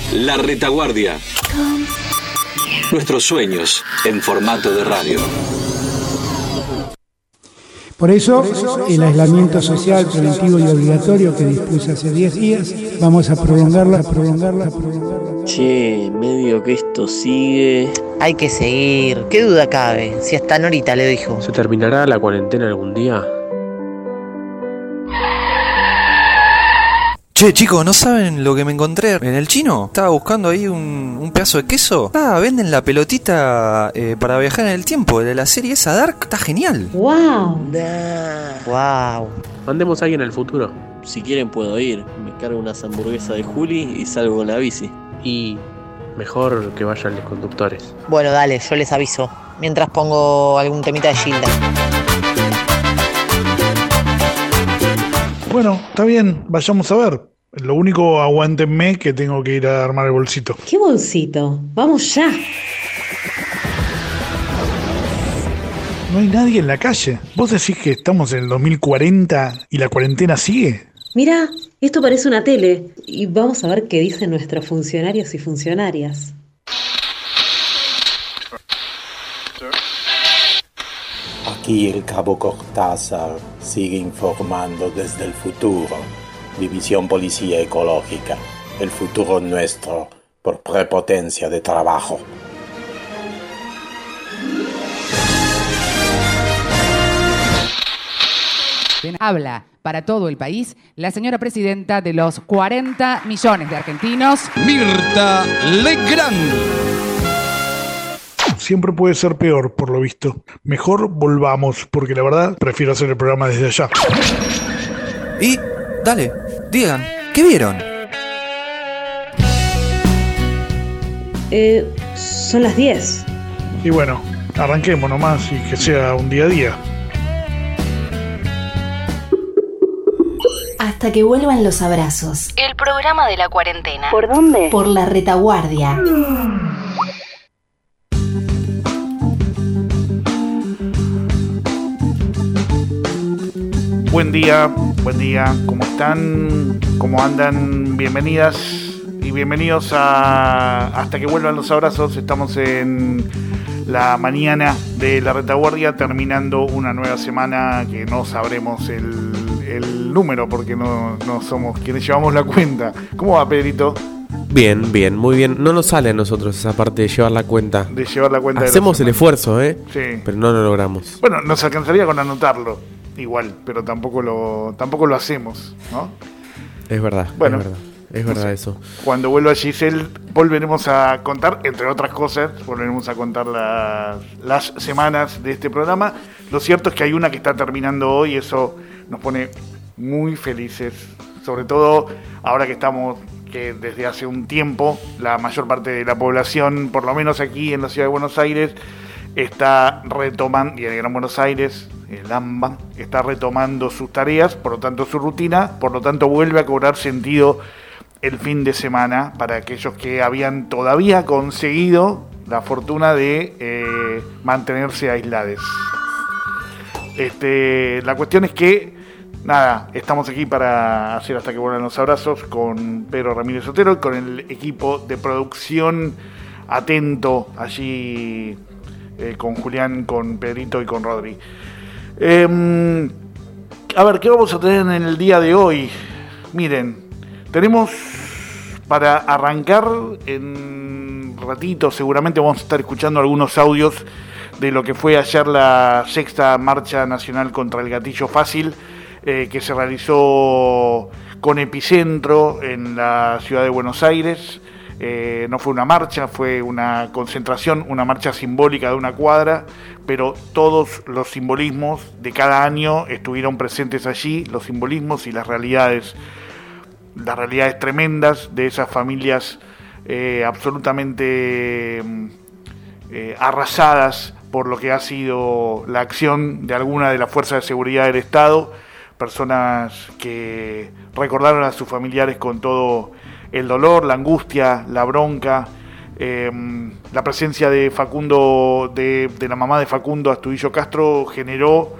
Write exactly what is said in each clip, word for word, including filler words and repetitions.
La Retaguardia. Nuestros sueños en formato de radio. Por eso, el aislamiento social preventivo y obligatorio que dispuse hace diez días, vamos a prolongarla, prolongarla, prolongarla. Che, medio que esto sigue. Hay que seguir, qué duda cabe, si hasta Norita le dijo. ¿Se terminará la cuarentena algún día? Che, chicos, ¿no saben lo que me encontré en el chino? Estaba buscando ahí un, un pedazo de queso. Ah, venden la pelotita eh, para viajar en el tiempo, de la serie esa Dark. Está genial. ¡Wow! ¡Wow! Mandemos a alguien al futuro. Si quieren puedo ir. Me cargo unas hamburguesas de Juli y salgo con la bici. Y mejor que vayan los conductores. Bueno, dale, yo les aviso. Mientras pongo algún temita de Gilda. Bueno, está bien, vayamos a ver. Lo único, aguántenme que tengo que ir a armar el bolsito. ¿Qué bolsito? ¡Vamos ya! No hay nadie en la calle. ¿Vos decís que estamos en el dos mil cuarenta y la cuarentena sigue? Mira, esto parece una tele. Y vamos a ver qué dicen nuestros funcionarios y funcionarias. Aquí el cabo Cortázar sigue informando desde el futuro. División Policía Ecológica. El futuro nuestro por prepotencia de trabajo. Habla para todo el país la señora presidenta de los cuarenta millones de argentinos, Mirta Legrand. Siempre puede ser peor, por lo visto. Mejor volvamos, porque la verdad prefiero hacer el programa desde allá. Y, dale, digan, ¿qué vieron? Eh, son las diez. Y bueno, arranquemos nomás y que sea un día a día. Hasta que vuelvan los abrazos. El programa de la cuarentena. ¿Por dónde? Por La Retaguardia. Buen día, buen día, ¿cómo están? ¿Cómo andan? Bienvenidas y bienvenidos a Hasta que vuelvan los abrazos. Estamos en la mañana de La Retaguardia, terminando una nueva semana que no sabremos el, el número porque no, no somos quienes llevamos la cuenta. ¿Cómo va, Pedrito? Bien, bien, muy bien. No nos sale a nosotros esa parte de llevar la cuenta. De llevar la cuenta. Hacemos el esfuerzo, ¿eh? Sí. Pero no lo logramos. Bueno, nos alcanzaría con anotarlo. Igual, pero tampoco lo tampoco lo hacemos, ¿no? Es verdad, bueno, es verdad, es verdad no sé, eso. Cuando vuelva Giselle, volveremos a contar, entre otras cosas, volveremos a contar las, las semanas de este programa. Lo cierto es que hay una que está terminando hoy y eso nos pone muy felices, sobre todo ahora que estamos, que desde hace un tiempo, la mayor parte de la población, por lo menos aquí en la ciudad de Buenos Aires, está retomando, y en el Gran Buenos Aires, el AMBA, está retomando sus tareas, por lo tanto su rutina, por lo tanto vuelve a cobrar sentido el fin de semana para aquellos que habían todavía conseguido la fortuna de eh, mantenerse aislados. Este, la cuestión es que, nada, estamos aquí para hacer Hasta que vuelvan los abrazos con Pedro Ramírez Otero y con el equipo de producción atento allí, eh, con Julián, con Pedrito y con Rodri. Eh, a ver, ¿qué vamos a tener en el día de hoy? Miren, tenemos para arrancar en un ratito, seguramente vamos a estar escuchando algunos audios de lo que fue ayer la sexta marcha nacional contra el gatillo fácil, eh, que se realizó con epicentro en la ciudad de Buenos Aires. Eh, no fue una marcha, fue una concentración, una marcha simbólica de una cuadra, pero todos los simbolismos de cada año estuvieron presentes allí, los simbolismos y las realidades, las realidades tremendas de esas familias eh, absolutamente eh, arrasadas por lo que ha sido la acción de alguna de las fuerzas de seguridad del Estado, personas que recordaron a sus familiares con todo el dolor, la angustia, la bronca, eh, la presencia de Facundo, de, de la mamá de Facundo Astudillo Castro, generó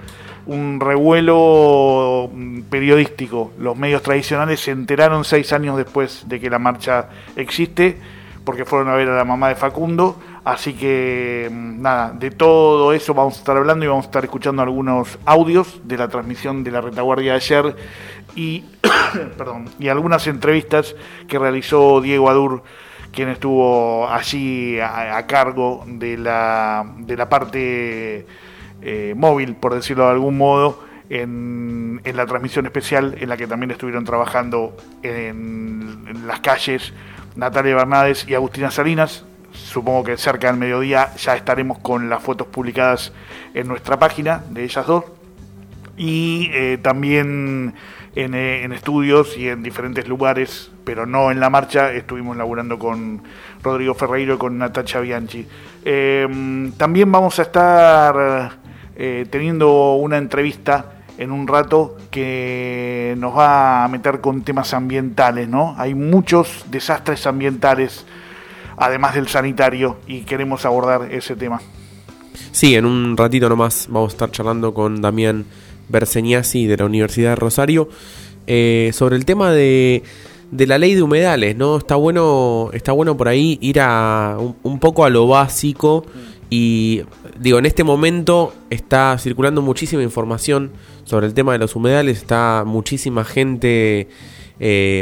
un revuelo periodístico. Los medios tradicionales se enteraron seis años después de que la marcha existe, porque fueron a ver a la mamá de Facundo. Así que, nada, de todo eso vamos a estar hablando y vamos a estar escuchando algunos audios de la transmisión de la retaguardia de ayer y, perdón, y algunas entrevistas que realizó Diego Adur, quien estuvo allí a, a cargo de la, de la parte eh, móvil, por decirlo de algún modo, en, en la transmisión especial en la que también estuvieron trabajando en, en las calles Natalia Bernades y Agustina Salinas. Supongo que cerca del mediodía ya estaremos con las fotos publicadas en nuestra página de ellas dos. Y eh, también en, eh, en estudios y en diferentes lugares, pero no en la marcha, estuvimos laburando con Rodrigo Ferreiro y con Natacha Bianchi. Eh, también vamos a estar eh, teniendo una entrevista en un rato que nos va a meter con temas ambientales, ¿no? Hay muchos desastres ambientales, además del sanitario, y queremos abordar ese tema. Sí, en un ratito nomás vamos a estar charlando con Damián Berseñasi de la Universidad de Rosario eh, sobre el tema de, de la ley de humedales, ¿no? Está bueno, está bueno por ahí ir a un, un poco a lo básico y, digo, en este momento está circulando muchísima información sobre el tema de los humedales, está muchísima gente eh,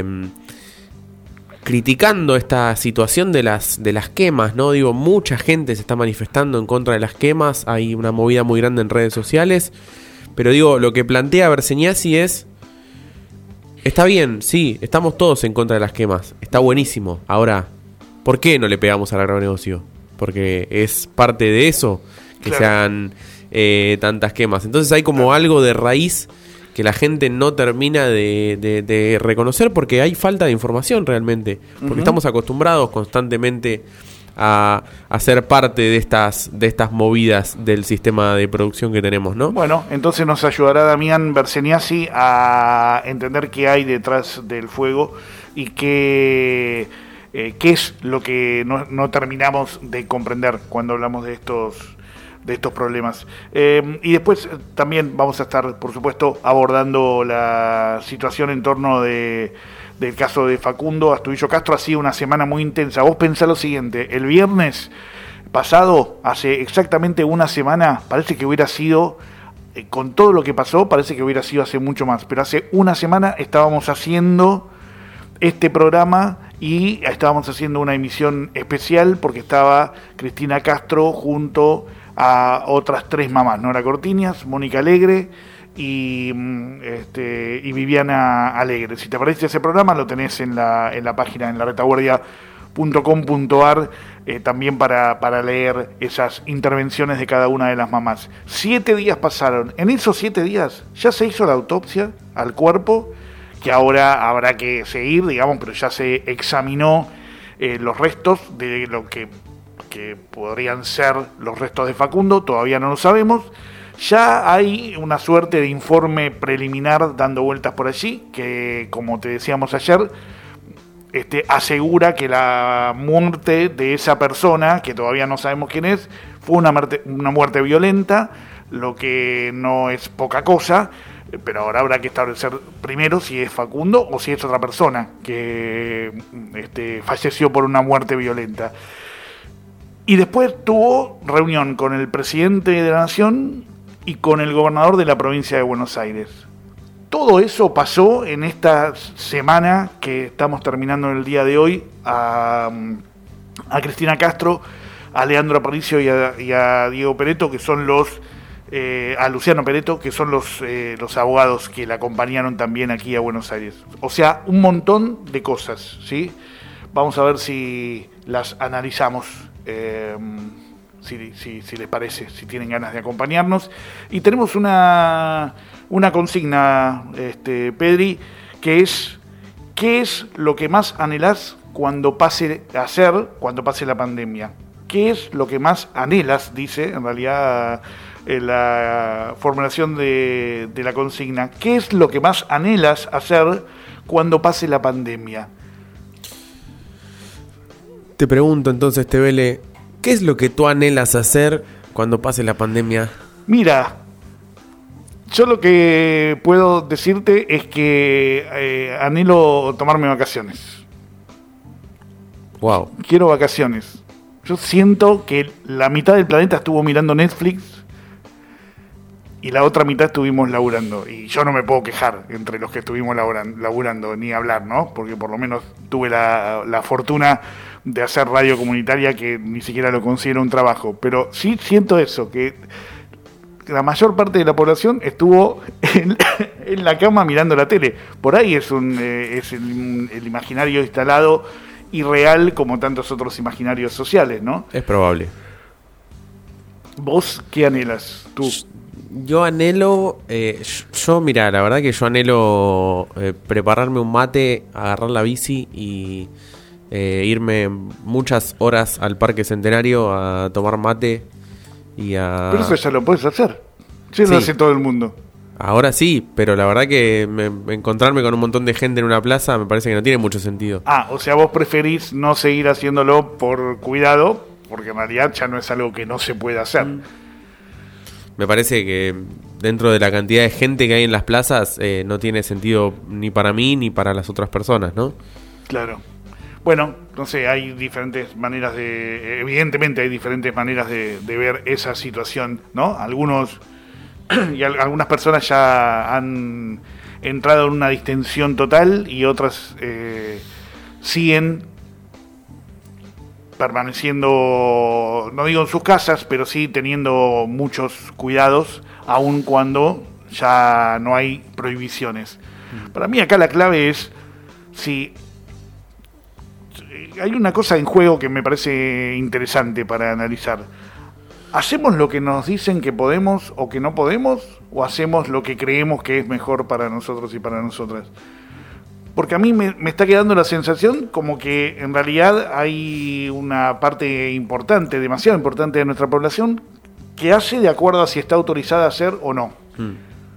criticando esta situación de las de las quemas, ¿no? Digo, mucha gente se está manifestando en contra de las quemas, hay una movida muy grande en redes sociales, pero digo, lo que plantea Berseñasi es, está bien, sí, estamos todos en contra de las quemas, está buenísimo, ahora, ¿por qué no le pegamos al agronegocio? Porque es parte de eso que claro. se hagan eh, tantas quemas, entonces hay como algo de raíz que la gente no termina de, de, de reconocer porque hay falta de información realmente, porque uh-huh. estamos acostumbrados constantemente a, a ser parte de estas de estas movidas del sistema de producción que tenemos, ¿no? Bueno, entonces nos ayudará Damián Berseñasi a entender qué hay detrás del fuego y qué, eh, qué es lo que no, no terminamos de comprender cuando hablamos de estos de estos problemas. Eh, y después también vamos a estar, por supuesto, abordando la situación en torno de, del caso de Facundo Astudillo Castro. Ha sido una semana muy intensa. Vos pensá lo siguiente, el viernes pasado, hace exactamente una semana, parece que hubiera sido, eh, con todo lo que pasó, parece que hubiera sido hace mucho más, pero hace una semana estábamos haciendo este programa y estábamos haciendo una emisión especial porque estaba Cristina Castro junto a otras tres mamás, Nora Cortiñas, Mónica Alegre y, este, y Viviana Alegre. Si te parece ese programa, lo tenés en la, en la página, en la retaguardia punto com punto ar, eh, también para, para leer esas intervenciones de cada una de las mamás. Siete días pasaron. En esos siete días ya se hizo la autopsia al cuerpo, que ahora habrá que seguir, digamos, pero ya se examinó eh, los restos de lo que que podrían ser los restos de Facundo, todavía no lo sabemos. Ya hay una suerte de informe preliminar dando vueltas por allí, que como te decíamos ayer, este, asegura que la muerte de esa persona, que todavía no sabemos quién es, fue una muerte, una muerte violenta, lo que no es poca cosa, pero ahora habrá que establecer primero si es Facundo o si es otra persona que este, falleció por una muerte violenta. Y después tuvo reunión con el presidente de la Nación y con el gobernador de la provincia de Buenos Aires. Todo eso pasó en esta semana que estamos terminando el día de hoy. A, a Cristina Castro, a Leandro Aparicio y a, y a Diego Pereto, que son los... Eh, a Luciano Pereto, que son los, eh, los abogados que la acompañaron también aquí a Buenos Aires. O sea, un montón de cosas, ¿sí? Vamos a ver si las analizamos. Eh, si, si, si les parece, si tienen ganas de acompañarnos. Y tenemos una, una consigna, este, Pedri, que es: ¿qué es lo que más anhelás cuando pase a ser, cuando pase la pandemia? ¿Qué es lo que más anhelas? Dice, en realidad, en la formulación de, de la consigna. ¿Qué es lo que más anhelas hacer cuando pase la pandemia? Te pregunto entonces, Tevele, ¿qué es lo que tú anhelas hacer cuando pase la pandemia? Mira, Yo lo que puedo decirte es que eh, anhelo tomarme vacaciones. Wow. Quiero vacaciones. Yo siento que la mitad del planeta estuvo mirando Netflix y la otra mitad estuvimos laburando. Y yo no me puedo quejar entre los que estuvimos laburan, laburando, ni hablar, ¿no? Porque por lo menos tuve la, la fortuna de hacer radio comunitaria, que ni siquiera lo considero un trabajo. Pero sí siento eso, que la mayor parte de la población estuvo en, en la cama mirando la tele. Por ahí es, un, eh, es el, el imaginario instalado y real, como tantos otros imaginarios sociales, ¿no? Es probable. ¿Vos qué anhelas tú? Yo anhelo, eh, yo mira, la verdad que yo anhelo eh, prepararme un mate, agarrar la bici y eh, irme muchas horas al Parque Centenario a tomar mate y a... Pero eso ya lo puedes hacer. Sí, lo Sí. hace todo el mundo. Ahora sí, pero la verdad que me- encontrarme con un montón de gente en una plaza me parece que no tiene mucho sentido. Ah, o sea, vos preferís no seguir haciéndolo por cuidado, porque en realidad ya no es algo que no se puede hacer. Me parece que dentro de la cantidad de gente que hay en las plazas eh, no tiene sentido ni para mí ni para las otras personas, ¿no? Claro. Bueno, no sé, hay diferentes maneras de... Evidentemente hay diferentes maneras de, de ver esa situación, ¿no? Algunos... y al- algunas personas ya han entrado en una distensión total y otras eh, siguen permaneciendo, no digo en sus casas, pero sí teniendo muchos cuidados, aun cuando ya no hay prohibiciones. Para mí acá la clave es si hay una cosa en juego que me parece interesante para analizar. ¿Hacemos lo que nos dicen que podemos o que no podemos? ¿O hacemos lo que creemos que es mejor para nosotros y para nosotras? Porque a mí me, me está quedando la sensación como que en realidad hay una parte importante, demasiado importante de nuestra población, que hace de acuerdo a si está autorizada a hacer o no. Mm.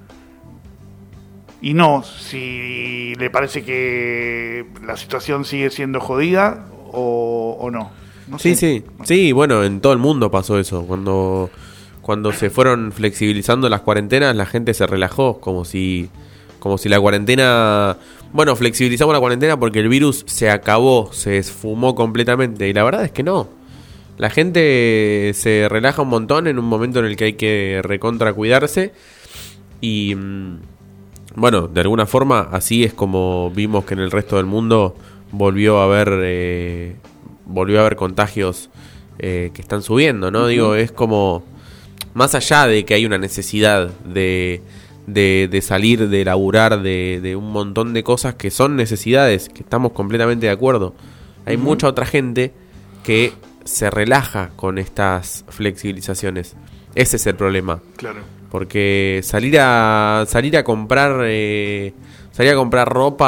Y no si le parece que la situación sigue siendo jodida o, o no. No Sí, sé. sí, sí, bueno, en todo el mundo pasó eso. Cuando, cuando se fueron flexibilizando las cuarentenas, la gente se relajó, como si, como si la cuarentena... Bueno, flexibilizamos la cuarentena porque el virus se acabó, se esfumó completamente. Y la verdad es que no. La gente se relaja un montón en un momento en el que hay que recontra cuidarse. Y mm, bueno, de alguna forma así es como vimos que en el resto del mundo volvió a haber... Eh, volvió a haber contagios eh, que están subiendo, ¿no? Uh-huh. Digo, es como, más allá de que hay una necesidad de, de, de salir, de laburar, de, de un montón de cosas que son necesidades, que estamos completamente de acuerdo. Hay uh-huh. mucha otra gente que se relaja con estas flexibilizaciones. Ese es el problema. Claro. Porque salir a salir a comprar eh, salir a comprar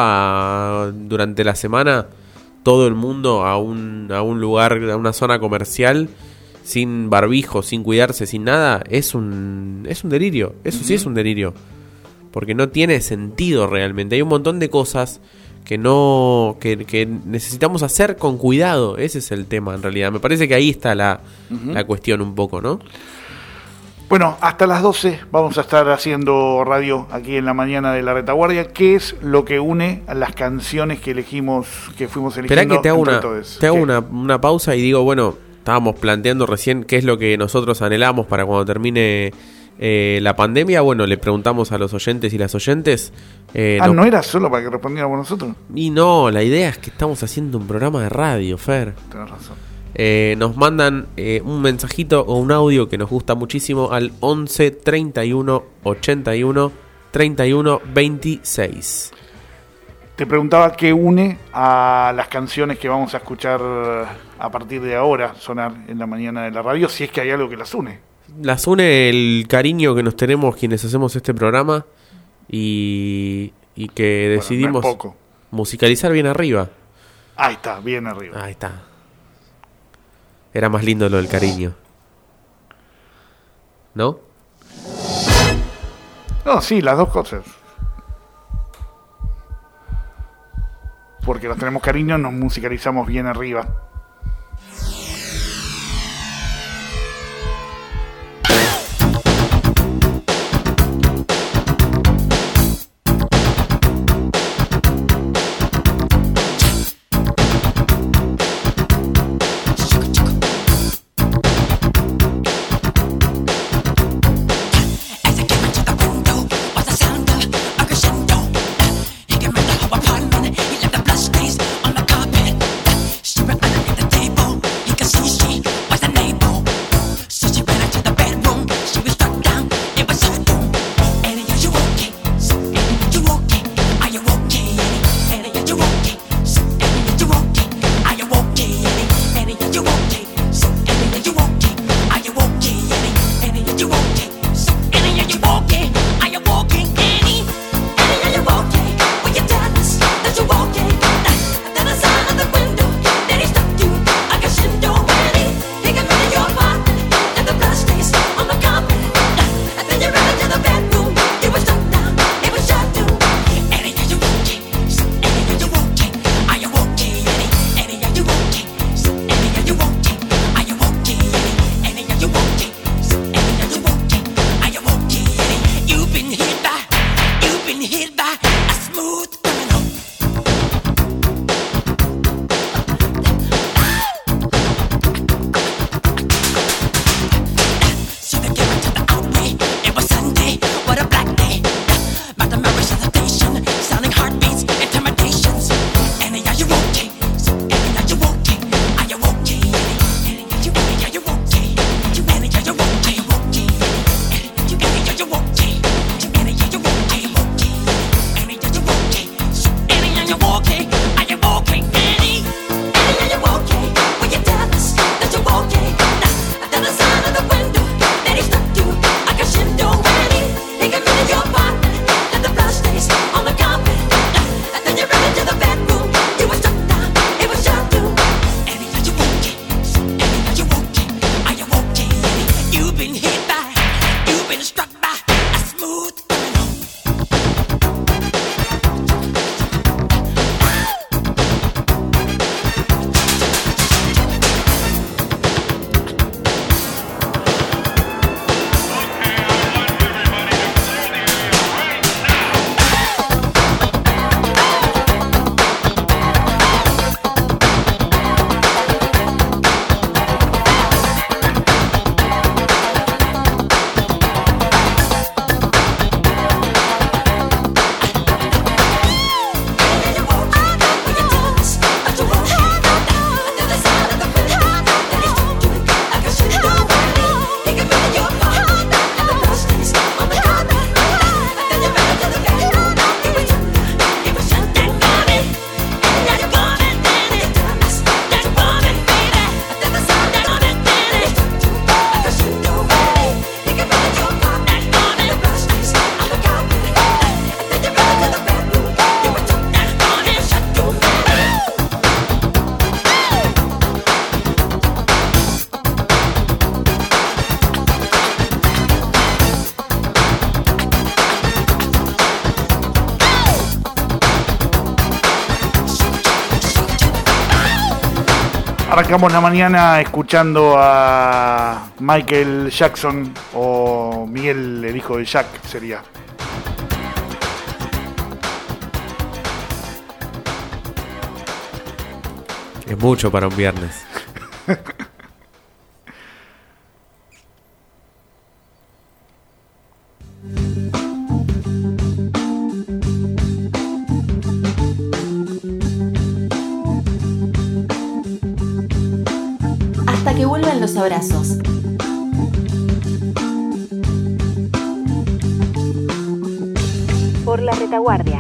ropa durante la semana, todo el mundo a un, a un lugar, a una zona comercial, sin barbijo, sin cuidarse, sin nada, es un, es un delirio. Eso uh-huh. sí es un delirio. Porque no tiene sentido realmente. Hay un montón de cosas que no que, que necesitamos hacer con cuidado. Ese es el tema, en realidad. Me parece que ahí está la, uh-huh. la cuestión un poco, ¿no? Bueno, hasta las doce vamos a estar haciendo radio aquí en la mañana de la Retaguardia. ¿Qué es lo que une a las canciones que elegimos, que fuimos eligiendo? Esperá que te hago, una, todos? te hago una, una pausa y digo, bueno, estábamos planteando recién qué es lo que nosotros anhelamos para cuando termine eh, la pandemia. Bueno, le preguntamos a los oyentes y las oyentes. Eh, ah, no, ¿no era solo para que respondiéramos nosotros? Y no, la idea es que estamos haciendo un programa de radio, Fer. Tenés razón. Eh, nos mandan eh, un mensajito o un audio que nos gusta muchísimo al once treinta y uno ochenta y uno treinta y uno veintiséis. Te preguntaba qué une a las canciones que vamos a escuchar a partir de ahora sonar en la mañana de la radio, si es que hay algo que las une. Las une el cariño que nos tenemos quienes hacemos este programa y, y que decidimos bueno, no es poco. musicalizar bien arriba. Ahí está, bien arriba. Ahí está. Era más lindo lo del cariño, ¿no? No, sí, las dos cosas. Porque nos tenemos cariño, nos musicalizamos bien arriba. Arrancamos la mañana escuchando a Michael Jackson, o Miguel, el hijo de Jack, sería. Es mucho para un viernes. Hasta que vuelvan los abrazos. Por la retaguardia.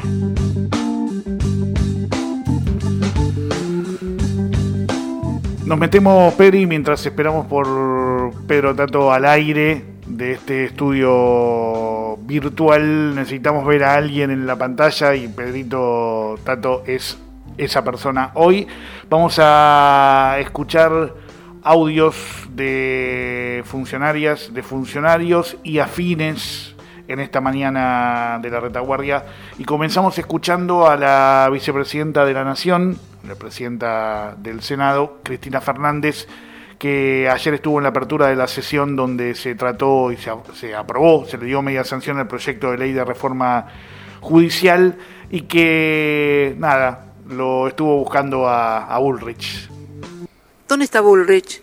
Nos metemos, Peri, mientras esperamos por Pedro Tato al aire de este estudio virtual. Necesitamos ver a alguien en la pantalla y Pedrito Tato es esa persona. Hoy vamos a escuchar audios de funcionarias, de funcionarios y afines en esta mañana de la retaguardia. Y comenzamos escuchando a la vicepresidenta de la Nación, la presidenta del Senado, Cristina Fernández, que ayer estuvo en la apertura de la sesión donde se trató y se, se aprobó, se le dio media sanción al proyecto de ley de reforma judicial y que, nada, lo estuvo buscando a, a Bullrich. ¿Dónde está Bullrich?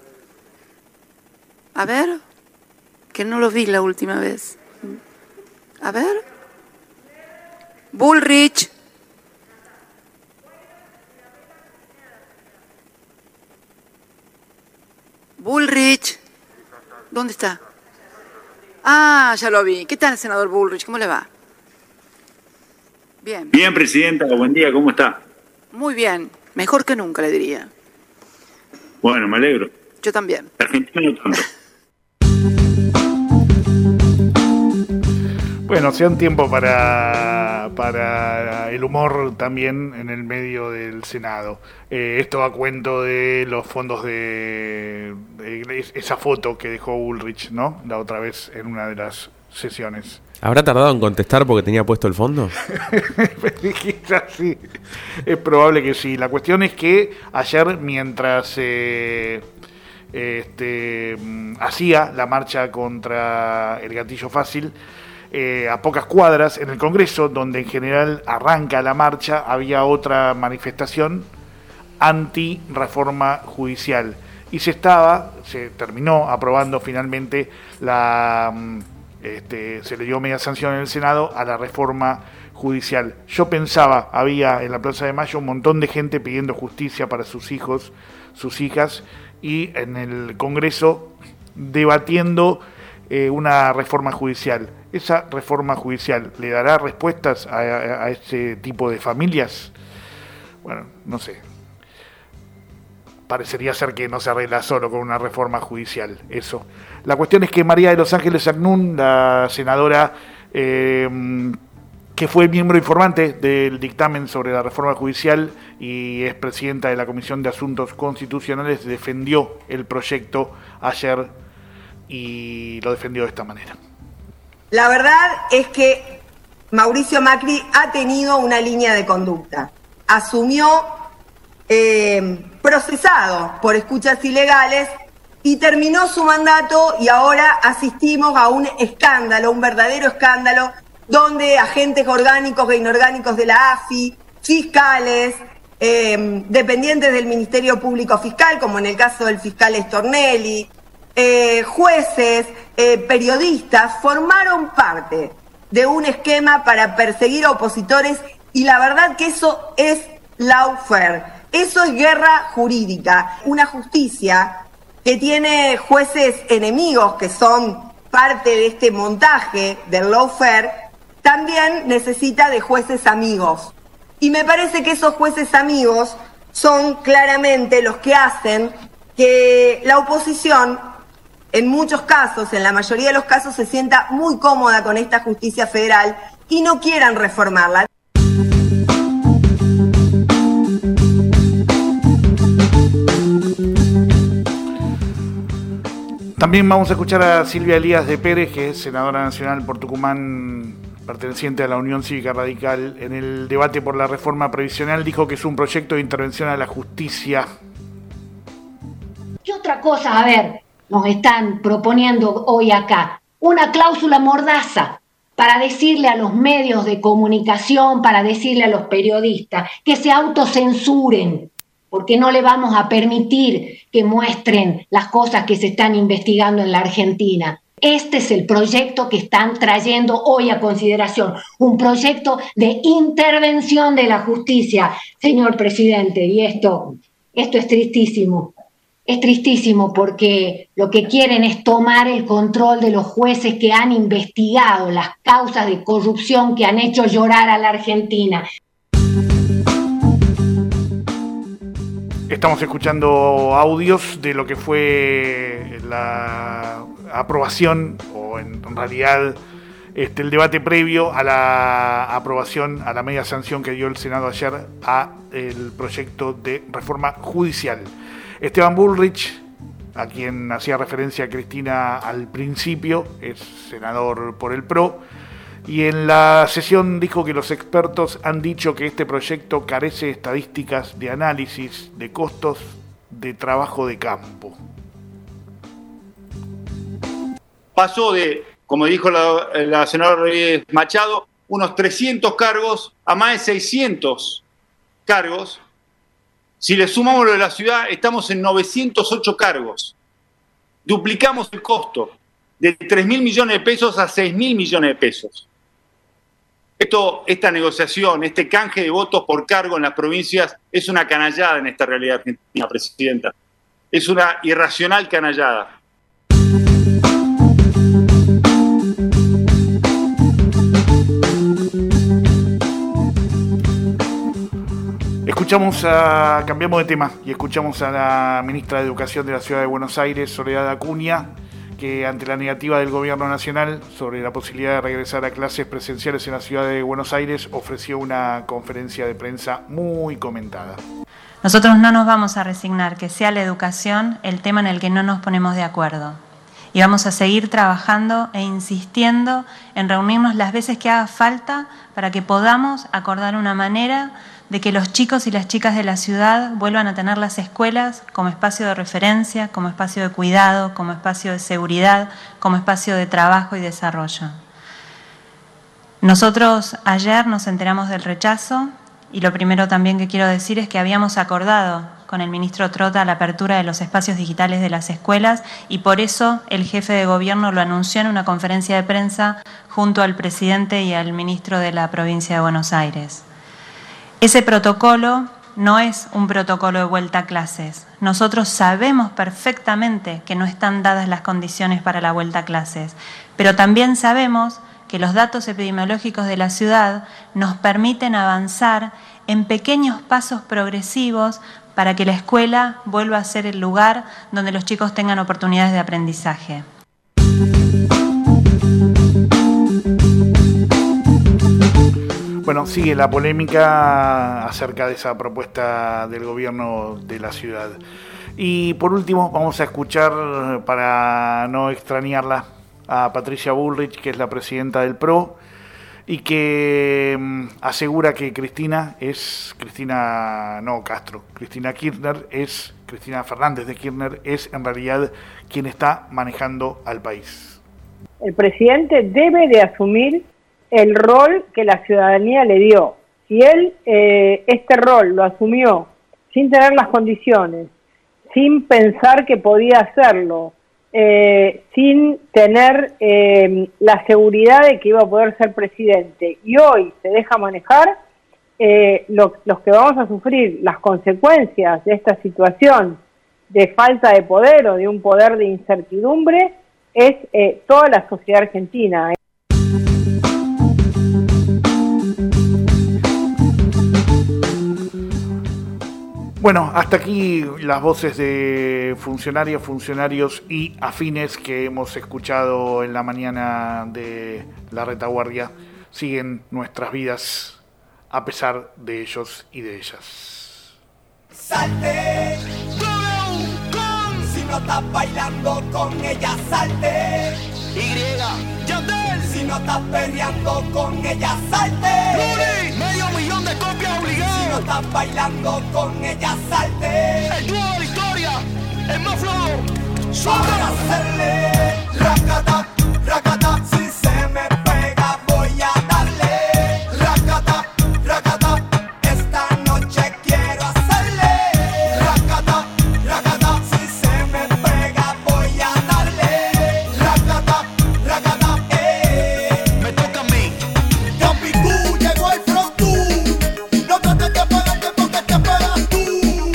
A ver, que no lo vi la última vez. A ver. Bullrich. Bullrich. ¿Dónde está? Ah, ya lo vi. ¿Qué tal, senador Bullrich? ¿Cómo le va? Bien. Bien, presidenta. Buen día. ¿Cómo está? Muy bien. Mejor que nunca, le diría. Bueno, me alegro. Yo también. Argentina no tanto. Bueno, sea un tiempo para, para el humor también en el medio del Senado. Eh, esto a cuento de los fondos de, de esa foto que dejó Bullrich, ¿no? La otra vez en una de las sesiones. ¿Habrá tardado en contestar porque tenía puesto el fondo? Quizás sí. Es probable que sí. La cuestión es que ayer, mientras eh, este, hacía la marcha contra el gatillo fácil, Eh, a pocas cuadras, en el Congreso, donde en general arranca la marcha, había otra manifestación anti-reforma judicial. Y se estaba, se terminó aprobando finalmente, la este, se le dio media sanción en el Senado a la reforma judicial. Yo pensaba, había en la Plaza de Mayo un montón de gente pidiendo justicia para sus hijos, sus hijas, y en el Congreso debatiendo eh, una reforma judicial. ¿Esa reforma judicial le dará respuestas a, a, a ese tipo de familias? Bueno, no sé. Parecería ser que no se arregla solo con una reforma judicial, eso. La cuestión es que María de los Ángeles Agnún, la senadora eh, que fue miembro informante del dictamen sobre la reforma judicial y es presidenta de la Comisión de Asuntos Constitucionales, defendió el proyecto ayer y lo defendió de esta manera. La verdad es que Mauricio Macri ha tenido una línea de conducta. Asumió eh, procesado por escuchas ilegales y terminó su mandato y ahora asistimos a un escándalo, un verdadero escándalo, donde agentes orgánicos e inorgánicos de la A F I, fiscales, eh, dependientes del Ministerio Público Fiscal, como en el caso del fiscal Stornelli, eh, jueces, Eh, periodistas, formaron parte de un esquema para perseguir a opositores y la verdad que eso es lawfare, eso es guerra jurídica, una justicia que tiene jueces enemigos que son parte de este montaje del lawfare, también necesita de jueces amigos. Y me parece que esos jueces amigos son claramente los que hacen que la oposición, en muchos casos, en la mayoría de los casos, se sienta muy cómoda con esta justicia federal y no quieran reformarla. También vamos a escuchar a Silvia Elías de Pérez, que es senadora nacional por Tucumán, perteneciente a la Unión Cívica Radical. En el debate por la reforma previsional dijo que es un proyecto de intervención a la justicia. otra cosa, a ver, nos están proponiendo hoy acá? Una cláusula mordaza para decirle a los medios de comunicación, para decirle a los periodistas que se autocensuren, porque no le vamos a permitir que muestren las cosas que se están investigando en la Argentina. Este es el proyecto que están trayendo hoy a consideración, un proyecto de intervención de la justicia, señor presidente, y esto, esto es tristísimo. Es tristísimo porque lo que quieren es tomar el control de los jueces que han investigado las causas de corrupción que han hecho llorar a la Argentina. Estamos escuchando audios de lo que fue la aprobación, o en realidad este, el debate previo a la aprobación, a la media sanción que dio el Senado ayer a el proyecto de reforma judicial. Esteban Bullrich, a quien hacía referencia Cristina al principio, es senador por el P R O, y en la sesión dijo que los expertos han dicho que este proyecto carece de estadísticas de análisis de costos de trabajo de campo. Pasó de, como dijo la, la senadora Rodríguez Machado, unos trescientos cargos a más de seiscientos cargos. Si le sumamos lo de la ciudad, estamos en novecientos ocho cargos. Duplicamos el costo de tres mil millones de pesos a seis mil millones de pesos. Esto, esta negociación, este canje de votos por cargo en las provincias es una canallada en esta realidad argentina, presidenta. Es una irracional canallada. Escuchamos a, cambiamos de tema y escuchamos a la ministra de Educación de la Ciudad de Buenos Aires, Soledad Acuña, que ante la negativa del gobierno nacional sobre la posibilidad de regresar a clases presenciales en la Ciudad de Buenos Aires, ofreció una conferencia de prensa muy comentada. Nosotros no nos vamos a resignar que sea la educación el tema en el que no nos ponemos de acuerdo. Y vamos a seguir trabajando e insistiendo en reunirnos las veces que haga falta para que podamos acordar una manera de que los chicos y las chicas de la ciudad vuelvan a tener las escuelas como espacio de referencia, como espacio de cuidado, como espacio de seguridad, como espacio de trabajo y desarrollo. Nosotros ayer nos enteramos del rechazo y lo primero también que quiero decir es que habíamos acordado con el ministro Trota la apertura de los espacios digitales de las escuelas y por eso el jefe de gobierno lo anunció en una conferencia de prensa junto al presidente y al ministro de la provincia de Buenos Aires. Ese protocolo no es un protocolo de vuelta a clases. Nosotros sabemos perfectamente que no están dadas las condiciones para la vuelta a clases, pero también sabemos que los datos epidemiológicos de la ciudad nos permiten avanzar en pequeños pasos progresivos para que la escuela vuelva a ser el lugar donde los chicos tengan oportunidades de aprendizaje. Bueno, sigue la polémica acerca de esa propuesta del gobierno de la ciudad. Y por último vamos a escuchar, para no extrañarla, a Patricia Bullrich, que es la presidenta del P R O, y que um, asegura que Cristina es, Cristina, no Castro, Cristina Kirchner es, Cristina Fernández de Kirchner es en realidad quien está manejando al país. El presidente debe de asumir el rol que la ciudadanía le dio. Si él eh, este rol lo asumió sin tener las condiciones, sin pensar que podía hacerlo, eh, sin tener eh, la seguridad de que iba a poder ser presidente, y hoy se deja manejar, eh, lo, los que vamos a sufrir las consecuencias de esta situación de falta de poder o de un poder de incertidumbre es eh, toda la sociedad argentina. Bueno, hasta aquí las voces de funcionarios, funcionarios y afines que hemos escuchado en la mañana de La Retaguardia. Siguen nuestras vidas a pesar de ellos y de ellas. Salte, si no estás bailando con ella, salte. Y, Yandel, si no estás perreando con ella, salte. Luli, medio millón de copias obligadas. Si no estás bailando con ella, salte. El dúo de la historia, el más flow. Suave. Hacerle racata, racata, si se me pega voy a darle racata, racata, esta noche quiero hacerle racata, racata, si se me pega voy a darle racata, racata, eh. Me toca a mí. Campicú, llegó el front tú, no trates de apagarte porque te apagas tú.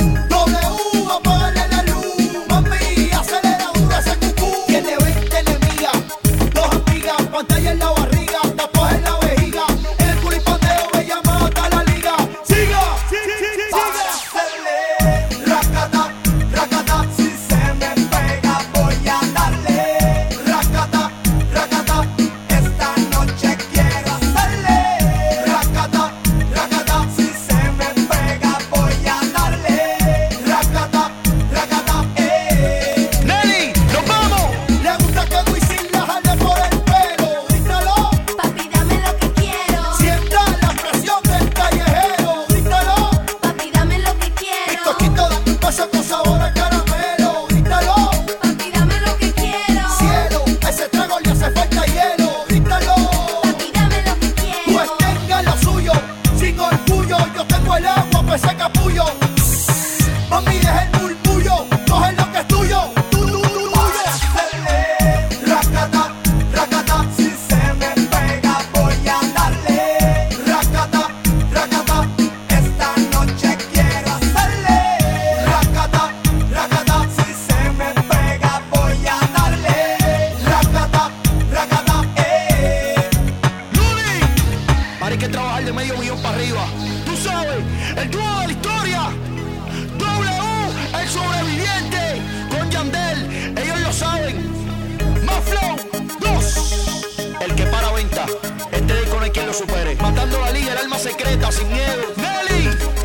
W, apágale la luz, mami, acelera duro ese cucú. Tiene veinte enemigas, dos amigas, pantalla en la barriga, tapas en la vejiga, en el culipandeo me llama hasta la liga. Siga, siga, hacerle racata, racata, si se me pega voy a darle racata, racata, esta noche quiero hacerle racata, racata, si se me pega voy a darle racata, racata, eh. Nelly, nos vamos. Le gusta que Wisin la jale por el pelo, dígalo. Papi, dame lo que quiero. Sienta la presión del callejero, dígalo. Papi, dame lo que quiero. Bizcochito de un paso con sabor a caramelo, dígalo. Papi, dame lo que quiero. Cielo, a ese trago le hace falta hielo, dígalo. Papi, dame lo que quiero. Pues tenga lo suyo, sin orgullo, yo tengo el agua pues ese capullo. Mami, deja el murmullo, coge lo que es tuyo, tú, tú, tú, tuyo. Hacerle racata, racata, si se me pega voy a darle racata, racata, esta noche quiero hacerle racata, racata, si se me pega voy a darle racata, racata, eh. Luli, ahora hay que trabajar de medio millón para arriba. Tú sabes, el dúo de la historia. W, el sobreviviente, con Yandel, ellos lo saben. Más flow, dos, el que para venta. Este disco no hay quien lo supere. Matando la liga, el alma secreta, sin miedo. Nelly.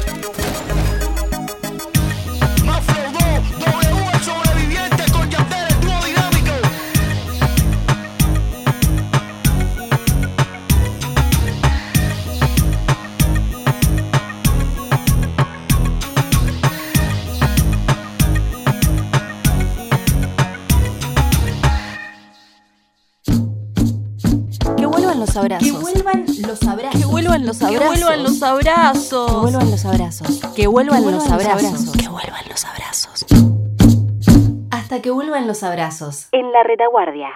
Más flow, dos, W, el sobreviviente, con Yandel, el dúo dinámico. Que vuelvan los abrazos. Que vuelvan los abrazos. Que vuelvan los Que abrazos. vuelvan los abrazos. Que vuelvan los abrazos. Que vuelvan los abrazos. Que vuelvan los abrazos. Hasta que vuelvan los abrazos. En la retaguardia.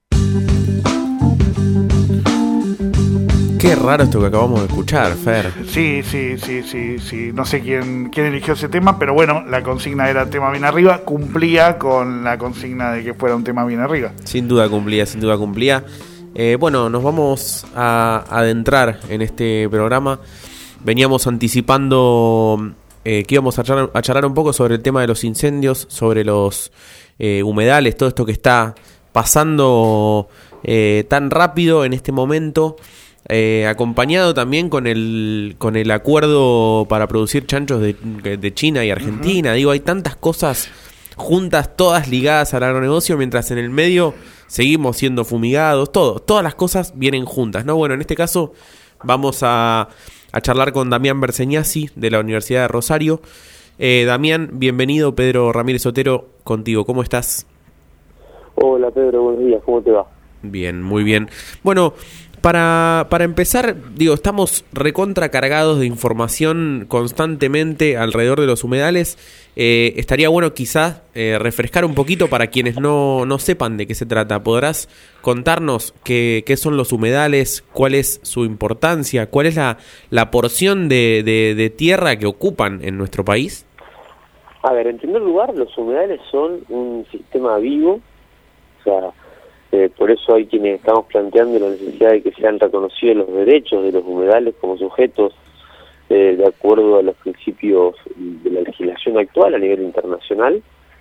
Qué raro esto que acabamos de escuchar, Fer. Sí, sí, sí, sí, sí. No sé quién, quién eligió ese tema, pero bueno, la consigna era tema bien arriba. Cumplía con la consigna de que fuera un tema bien arriba. Sin duda cumplía, sin duda cumplía. Eh, bueno, nos vamos a adentrar en este programa. Veníamos anticipando eh, que íbamos a charlar, a charlar un poco sobre el tema de los incendios, sobre los eh, humedales, todo esto que está pasando eh, tan rápido en este momento. Eh, acompañado también con el con el acuerdo para producir chanchos de, de China y Argentina. Uh-huh. Digo, hay tantas cosas juntas, todas ligadas al agronegocio, mientras en el medio seguimos siendo fumigados. Todo, todas las cosas vienen juntas, ¿no? Bueno, en este caso vamos a, a charlar con Damián Berseñasi de la Universidad de Rosario. Eh, Damián, bienvenido. Pedro Ramírez Otero, contigo. ¿Cómo estás? Hola Pedro, buenos días. ¿Cómo te va? Bien, muy bien. Bueno, Para, para empezar, digo, estamos recontra cargados de información constantemente alrededor de los humedales. Eh, estaría bueno quizás eh, refrescar un poquito para quienes no, no sepan de qué se trata. ¿Podrás contarnos qué, qué son los humedales, cuál es su importancia, cuál es la, la porción de, de, de tierra que ocupan en nuestro país? A ver, en primer lugar, los humedales son un sistema vivo, o sea, Eh, por eso hay quienes estamos planteando la necesidad de que sean reconocidos los derechos de los humedales como sujetos eh, de acuerdo a los principios de la legislación actual a nivel internacional,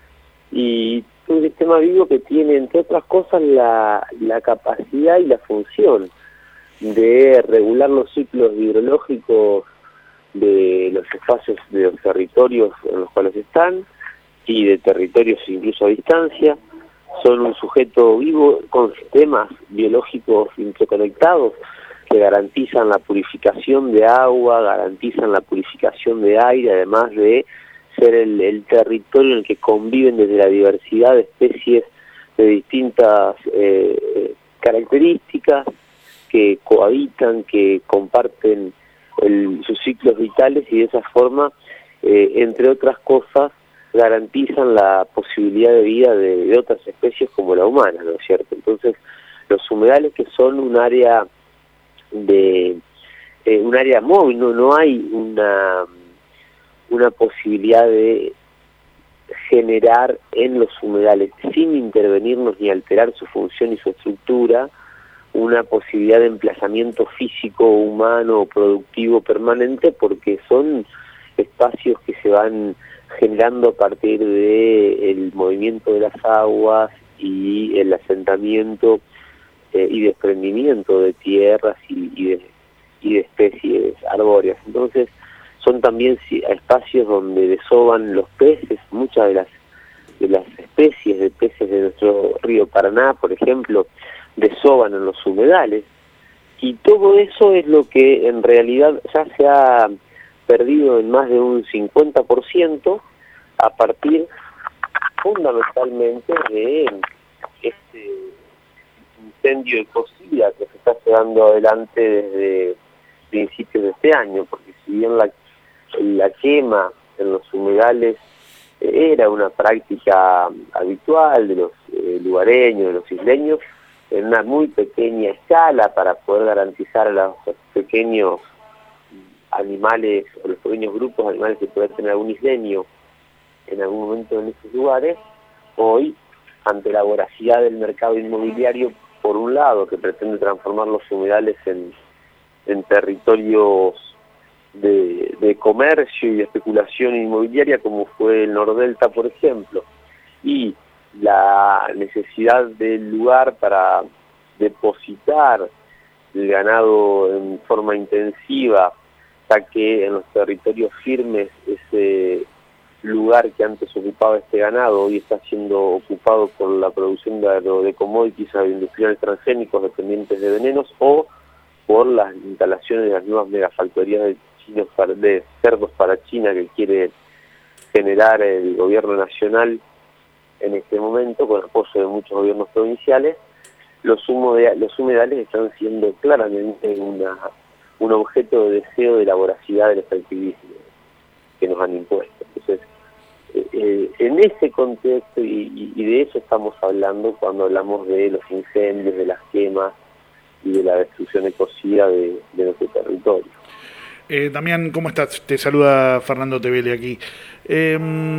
y un sistema vivo que tiene, entre otras cosas, la, la capacidad y la función de regular los ciclos hidrológicos de los espacios de los territorios en los cuales están y de territorios incluso a distancia. Son un sujeto vivo con sistemas biológicos interconectados que garantizan la purificación de agua, garantizan la purificación de aire, además de ser el, el territorio en el que conviven desde la diversidad de especies de distintas eh, características, que cohabitan, que comparten el, sus ciclos vitales y de esa forma, eh, entre otras cosas, garantizan la posibilidad de vida de, de otras especies como la humana, ¿no es cierto? Entonces, los humedales, que son un área de eh, un área móvil, no, no hay una, una posibilidad de generar en los humedales, sin intervenirnos ni alterar su función y su estructura, una posibilidad de emplazamiento físico, humano o productivo permanente, porque son espacios que se van generando a partir de el movimiento de las aguas y el asentamiento eh, y desprendimiento de tierras y, y, de, y de especies arbóreas. Entonces son también espacios donde desovan los peces. Muchas de las de las especies de peces de nuestro río Paraná, por ejemplo, desovan en los humedales, y todo eso es lo que en realidad ya se ha perdido en más de un cincuenta por ciento a partir fundamentalmente de este incendio ecocida que se está llevando adelante desde principios de este año, porque si bien la, la quema en los humedales era una práctica habitual de los eh, lugareños, de los isleños, en una muy pequeña escala para poder garantizar a los pequeños animales, o los pequeños grupos de animales que puede tener algún isleño en algún momento en esos lugares, hoy, ante la voracidad del mercado inmobiliario, por un lado, que pretende transformar los humedales en, en territorios de, de comercio y de especulación inmobiliaria, como fue el Nordelta, por ejemplo, y la necesidad del lugar para depositar el ganado en forma intensiva, ya que en los territorios firmes ese lugar que antes ocupaba este ganado hoy está siendo ocupado por la producción de, de commodities agroindustriales transgénicos dependientes de venenos, o por las instalaciones de las nuevas megafactorías de, chinos para, de cerdos para China que quiere generar el gobierno nacional en este momento, con el apoyo de muchos gobiernos provinciales. Los, humedales, los humedales están siendo claramente una, un objeto de deseo de la voracidad del extractivismo que nos han impuesto. Entonces, eh, en ese contexto, y, y de eso estamos hablando cuando hablamos de los incendios, de las quemas y de la destrucción ecocida de, de nuestro territorio. Eh, Damián, ¿cómo estás? Te saluda Fernando Tevele aquí. Eh,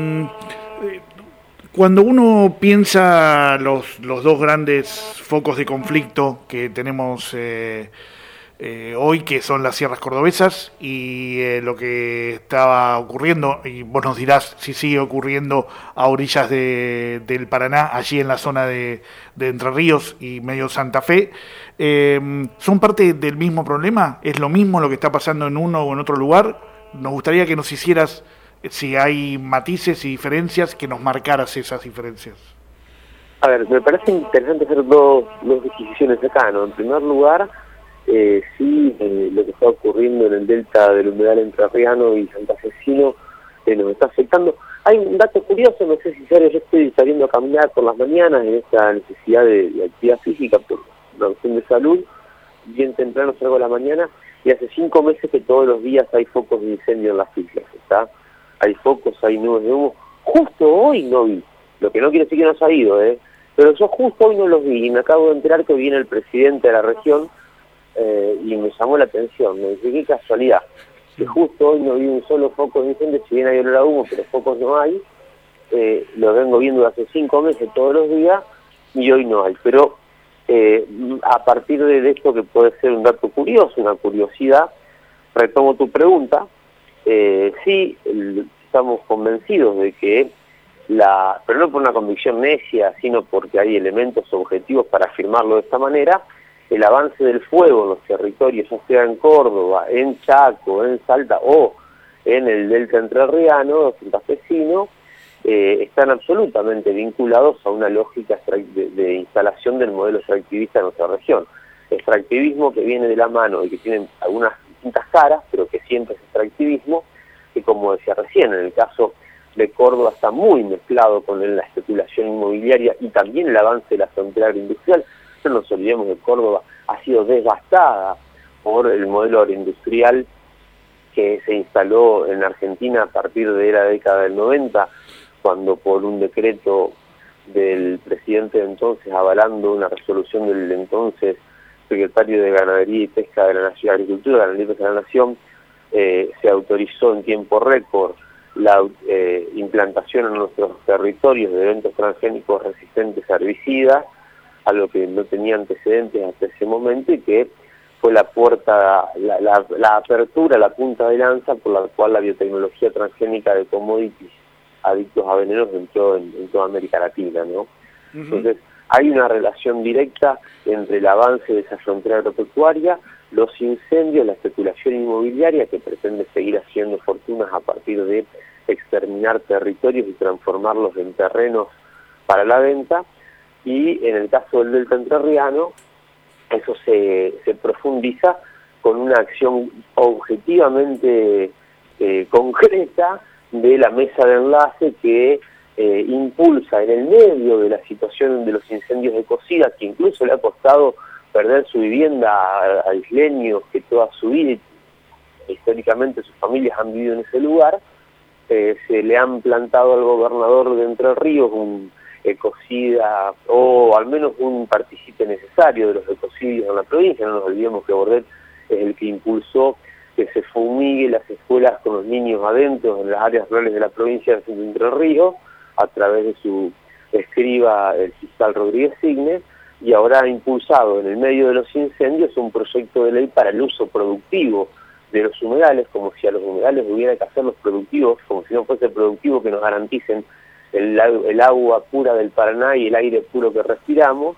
Cuando uno piensa los, los dos grandes focos de conflicto que tenemos eh, eh, hoy, que son las sierras cordobesas, y eh, lo que estaba ocurriendo, y vos nos dirás si sigue ocurriendo a orillas de, del Paraná, allí en la zona de, de Entre Ríos y medio Santa Fe, eh, ¿son parte del mismo problema? ¿Es lo mismo lo que está pasando en uno o en otro lugar? Nos gustaría que nos hicieras, si hay matices y diferencias, que nos marcaras esas diferencias. A ver, me parece interesante hacer dos, dos disquisiciones acá, ¿no? En primer lugar, eh, sí, eh, lo que está ocurriendo en el delta del humedal entrerriano y santafesino eh, nos está afectando. Hay un dato curioso, no sé si sabes, yo estoy saliendo a caminar por las mañanas en esta necesidad de, de actividad física por una cuestión de salud, bien temprano salgo a la mañana, y hace cinco meses que todos los días hay focos de incendio en las islas, ¿está? Hay focos, hay nubes de humo. Justo hoy no vi, lo que no quiere decir que no se ha ido, ¿eh? Pero yo justo hoy no los vi, y me acabo de enterar que viene el presidente de la región eh, y me llamó la atención. Me dije, qué casualidad, que justo hoy no vi un solo foco de incendio, si bien hay olor a humo, pero focos no hay. Eh, los vengo viendo hace cinco meses todos los días, y hoy no hay. Pero eh, a partir de esto, que puede ser un dato curioso, una curiosidad, retomo tu pregunta. Eh, sí, el, estamos convencidos de que, la, pero no por una convicción necia, sino porque hay elementos objetivos para afirmarlo de esta manera, el avance del fuego en los territorios, ya sea en Córdoba, en Chaco, en Salta o en el delta entrerriano, santafesino, eh, están absolutamente vinculados a una lógica de, de instalación del modelo extractivista de nuestra región. Extractivismo que viene de la mano y que tiene algunas distintas caras, pero que siempre es extractivismo, que, como decía recién, en el caso de Córdoba está muy mezclado con la especulación inmobiliaria y también el avance de la frontera agroindustrial. No nos olvidemos que Córdoba ha sido devastada por el modelo agroindustrial que se instaló en Argentina a partir de la década del noventa, cuando por un decreto del presidente de entonces, avalando una resolución del entonces secretario de Ganadería y Pesca de la Nación, Agricultura, Ganadería y Pesca de la Nación, eh, se autorizó en tiempo récord la eh, implantación en nuestros territorios de eventos transgénicos resistentes a herbicidas, algo que no tenía antecedentes hasta ese momento y que fue la puerta, la, la, la apertura, la punta de lanza por la cual la biotecnología transgénica de commodities adictos a venenos entró en, en toda América Latina, ¿no? Uh-huh. Entonces, hay una relación directa entre el avance de esa frontera agropecuaria, los incendios, la especulación inmobiliaria que pretende seguir haciendo fortunas a partir de exterminar territorios y transformarlos en terrenos para la venta, y en el caso del delta entrerriano, eso se, se profundiza con una acción objetivamente eh, concreta de la mesa de enlace que eh, impulsa en el medio de la situación de los incendios de Cocida, que incluso le ha costado perder su vivienda a, a isleños que toda su vida, históricamente sus familias han vivido en ese lugar. Eh, se le han plantado al gobernador de Entre Ríos un ecocida, o al menos un partícipe necesario de los ecocidios en la provincia. No nos olvidemos que Bordet es el que impulsó que se fumigue las escuelas con los niños adentro en las áreas rurales de la provincia de Entre Ríos, a través de su escriba, el fiscal Rodríguez Signe, y ahora ha impulsado en el medio de los incendios un proyecto de ley para el uso productivo de los humedales, como si a los humedales hubiera que hacerlos productivos, como si no fuese productivo que nos garanticen el, el agua pura del Paraná y el aire puro que respiramos,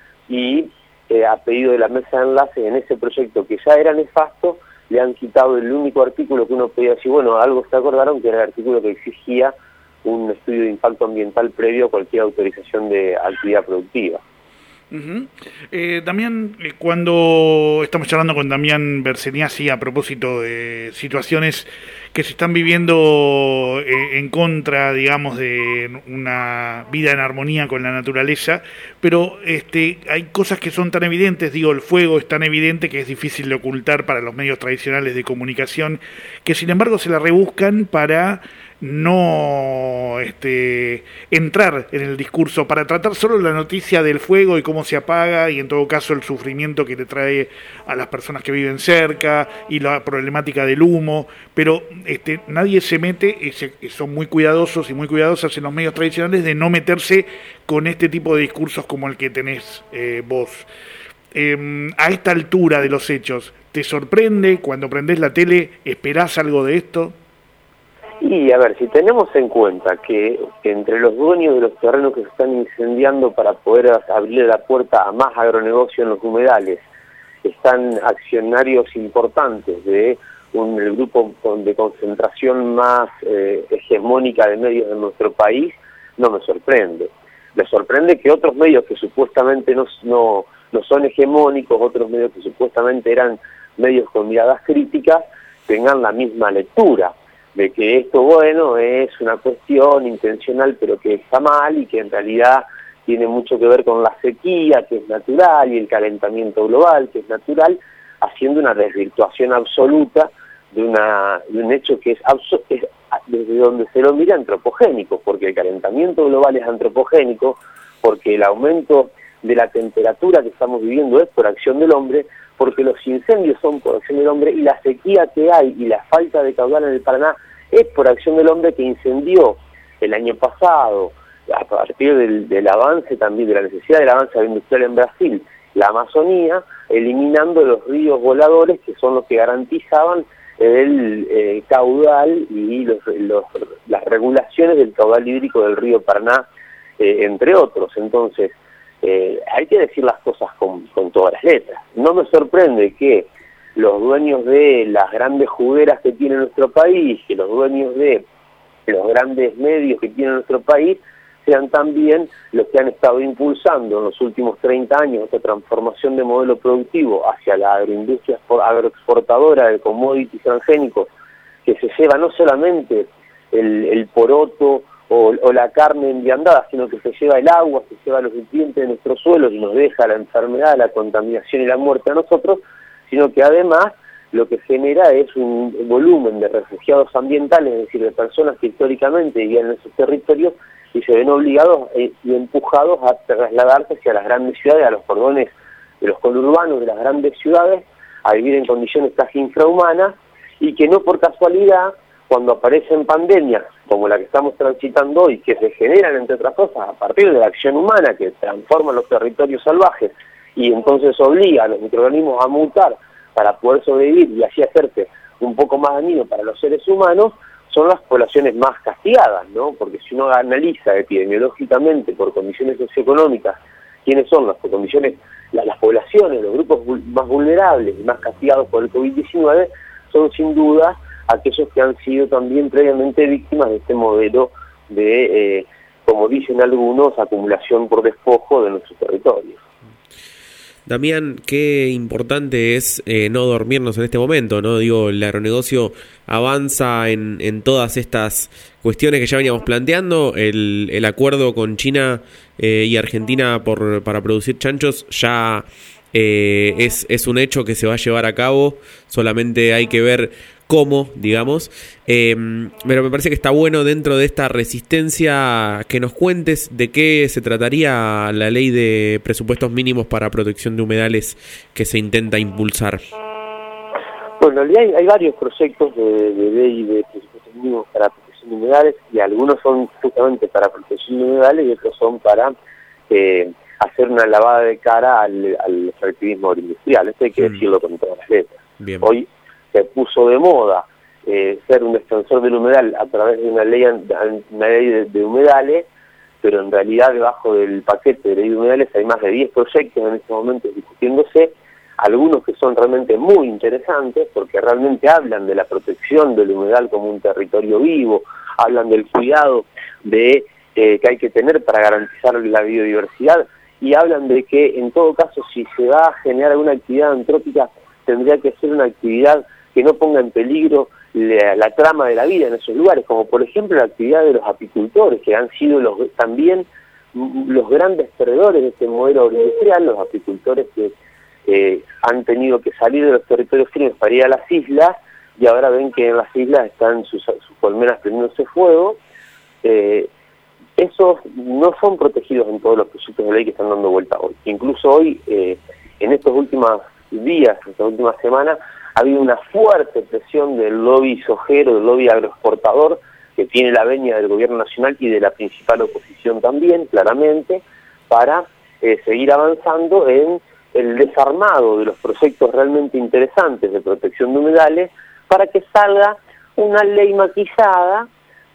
y eh, a pedido de la mesa de enlace, en ese proyecto que ya era nefasto, le han quitado el único artículo que uno podía decir, bueno, algo se acordaron, que era el artículo que exigía un estudio de impacto ambiental previo a cualquier autorización de actividad productiva. Uh-huh. eh, Damián, eh, cuando estamos charlando con Damián Berseniasi a propósito de situaciones que se están viviendo eh, en contra, digamos, de una vida en armonía con la naturaleza, pero este, hay cosas que son tan evidentes, digo, el fuego es tan evidente que es difícil de ocultar para los medios tradicionales de comunicación, que sin embargo se la rebuscan para no este, entrar en el discurso, para tratar solo la noticia del fuego y cómo se apaga, y en todo caso el sufrimiento que le trae a las personas que viven cerca y la problemática del humo, pero este, nadie se mete, y se, son muy cuidadosos y muy cuidadosas en los medios tradicionales de no meterse con este tipo de discursos como el que tenés eh, vos. Eh, a esta altura de los hechos, ¿te sorprende cuando prendés la tele? ¿Esperás algo de esto? Y a ver, si tenemos en cuenta que, que entre los dueños de los terrenos que se están incendiando para poder abrir la puerta a más agronegocio en los humedales, están accionarios importantes de un, el grupo de concentración más eh, hegemónica de medios de nuestro país, no me sorprende. Me sorprende que otros medios que supuestamente no, no, no son hegemónicos, otros medios que supuestamente eran medios con miradas críticas, tengan la misma lectura de que esto, bueno, es una cuestión intencional pero que está mal y que en realidad tiene mucho que ver con la sequía, que es natural, y el calentamiento global, que es natural, haciendo una desvirtuación absoluta de, una, de un hecho que es, es desde donde se lo mira antropogénico, porque el calentamiento global es antropogénico, porque el aumento de la temperatura que estamos viviendo es por acción del hombre, porque los incendios son por acción del hombre, y la sequía que hay y la falta de caudal en el Paraná es por acción del hombre, que incendió el año pasado, a partir del, del avance también, de la necesidad del avance industrial en Brasil, la Amazonía, eliminando los ríos voladores que son los que garantizaban el eh, caudal y los, los, las regulaciones del caudal hídrico del río Paraná, eh, entre otros. Entonces, eh, hay que decir las cosas con, con todas las letras. No me sorprende que los dueños de las grandes jugueras que tiene nuestro país, que los dueños de los grandes medios que tiene nuestro país, sean también los que han estado impulsando en los últimos treinta años esta transformación de modelo productivo hacia la agroindustria agroexportadora de commodities transgénicos, que se lleva no solamente el, el poroto o, o la carne enviandada, sino que se lleva el agua, se lleva los nutrientes de nuestros suelos y nos deja la enfermedad, la contaminación y la muerte a nosotros, sino que además lo que genera es un volumen de refugiados ambientales, es decir, de personas que históricamente vivían en esos territorios y se ven obligados y empujados a trasladarse hacia las grandes ciudades, a los cordones de los conurbanos de las grandes ciudades, a vivir en condiciones casi infrahumanas, y que no por casualidad, cuando aparecen pandemias como la que estamos transitando hoy, que se generan, entre otras cosas, a partir de la acción humana, que transforma los territorios salvajes, y entonces obliga a los microorganismos a mutar para poder sobrevivir y así hacerse un poco más dañino para los seres humanos, son las poblaciones más castigadas, ¿no? Porque si uno analiza epidemiológicamente por condiciones socioeconómicas quiénes son las condiciones, la, las poblaciones, los grupos más vulnerables y más castigados por el COVID diecinueve, son sin duda aquellos que han sido también previamente víctimas de este modelo de, eh, como dicen algunos, acumulación por despojo de nuestros territorios. Damián, qué importante es eh, no dormirnos en este momento, ¿no? Digo, el agronegocio avanza en, en todas estas cuestiones que ya veníamos planteando. El, el acuerdo con China eh, y Argentina por, para producir chanchos ya eh, es, es un hecho que se va a llevar a cabo. Solamente hay que ver cómo, digamos, eh, pero me parece que está bueno dentro de esta resistencia que nos cuentes de qué se trataría la ley de presupuestos mínimos para protección de humedales que se intenta impulsar. Bueno, en realidad hay, hay varios proyectos de, de ley de presupuestos mínimos para protección de humedales, y algunos son justamente para protección de humedales y otros son para eh, hacer una lavada de cara al, al extractivismo agroindustrial. Esto hay que mm. decirlo con todas las letras. Bien. Hoy se puso de moda eh, ser un extensor del humedal a través de una ley, una ley de, de humedales, pero en realidad debajo del paquete de ley de humedales hay más de diez proyectos en estos momentos discutiéndose, algunos que son realmente muy interesantes porque realmente hablan de la protección del humedal como un territorio vivo, hablan del cuidado de eh, que hay que tener para garantizar la biodiversidad, y hablan de que en todo caso si se va a generar alguna actividad antrópica tendría que ser una actividad que no ponga en peligro la, la trama de la vida en esos lugares, como por ejemplo la actividad de los apicultores, que han sido los también los grandes perdedores de este modelo agroindustrial, los apicultores que eh, han tenido que salir de los territorios firmes para ir a las islas, y ahora ven que en las islas están sus, sus colmenas prendiéndose fuego. Eh, esos no son protegidos en todos los proyectos de ley que están dando vuelta hoy. Incluso hoy, eh, en estos últimos días, en estas últimas semanas, ha habido una fuerte presión del lobby sojero, del lobby agroexportador, que tiene la venia del gobierno nacional y de la principal oposición también, claramente, para eh, seguir avanzando en el desarmado de los proyectos realmente interesantes de protección de humedales, para que salga una ley maquillada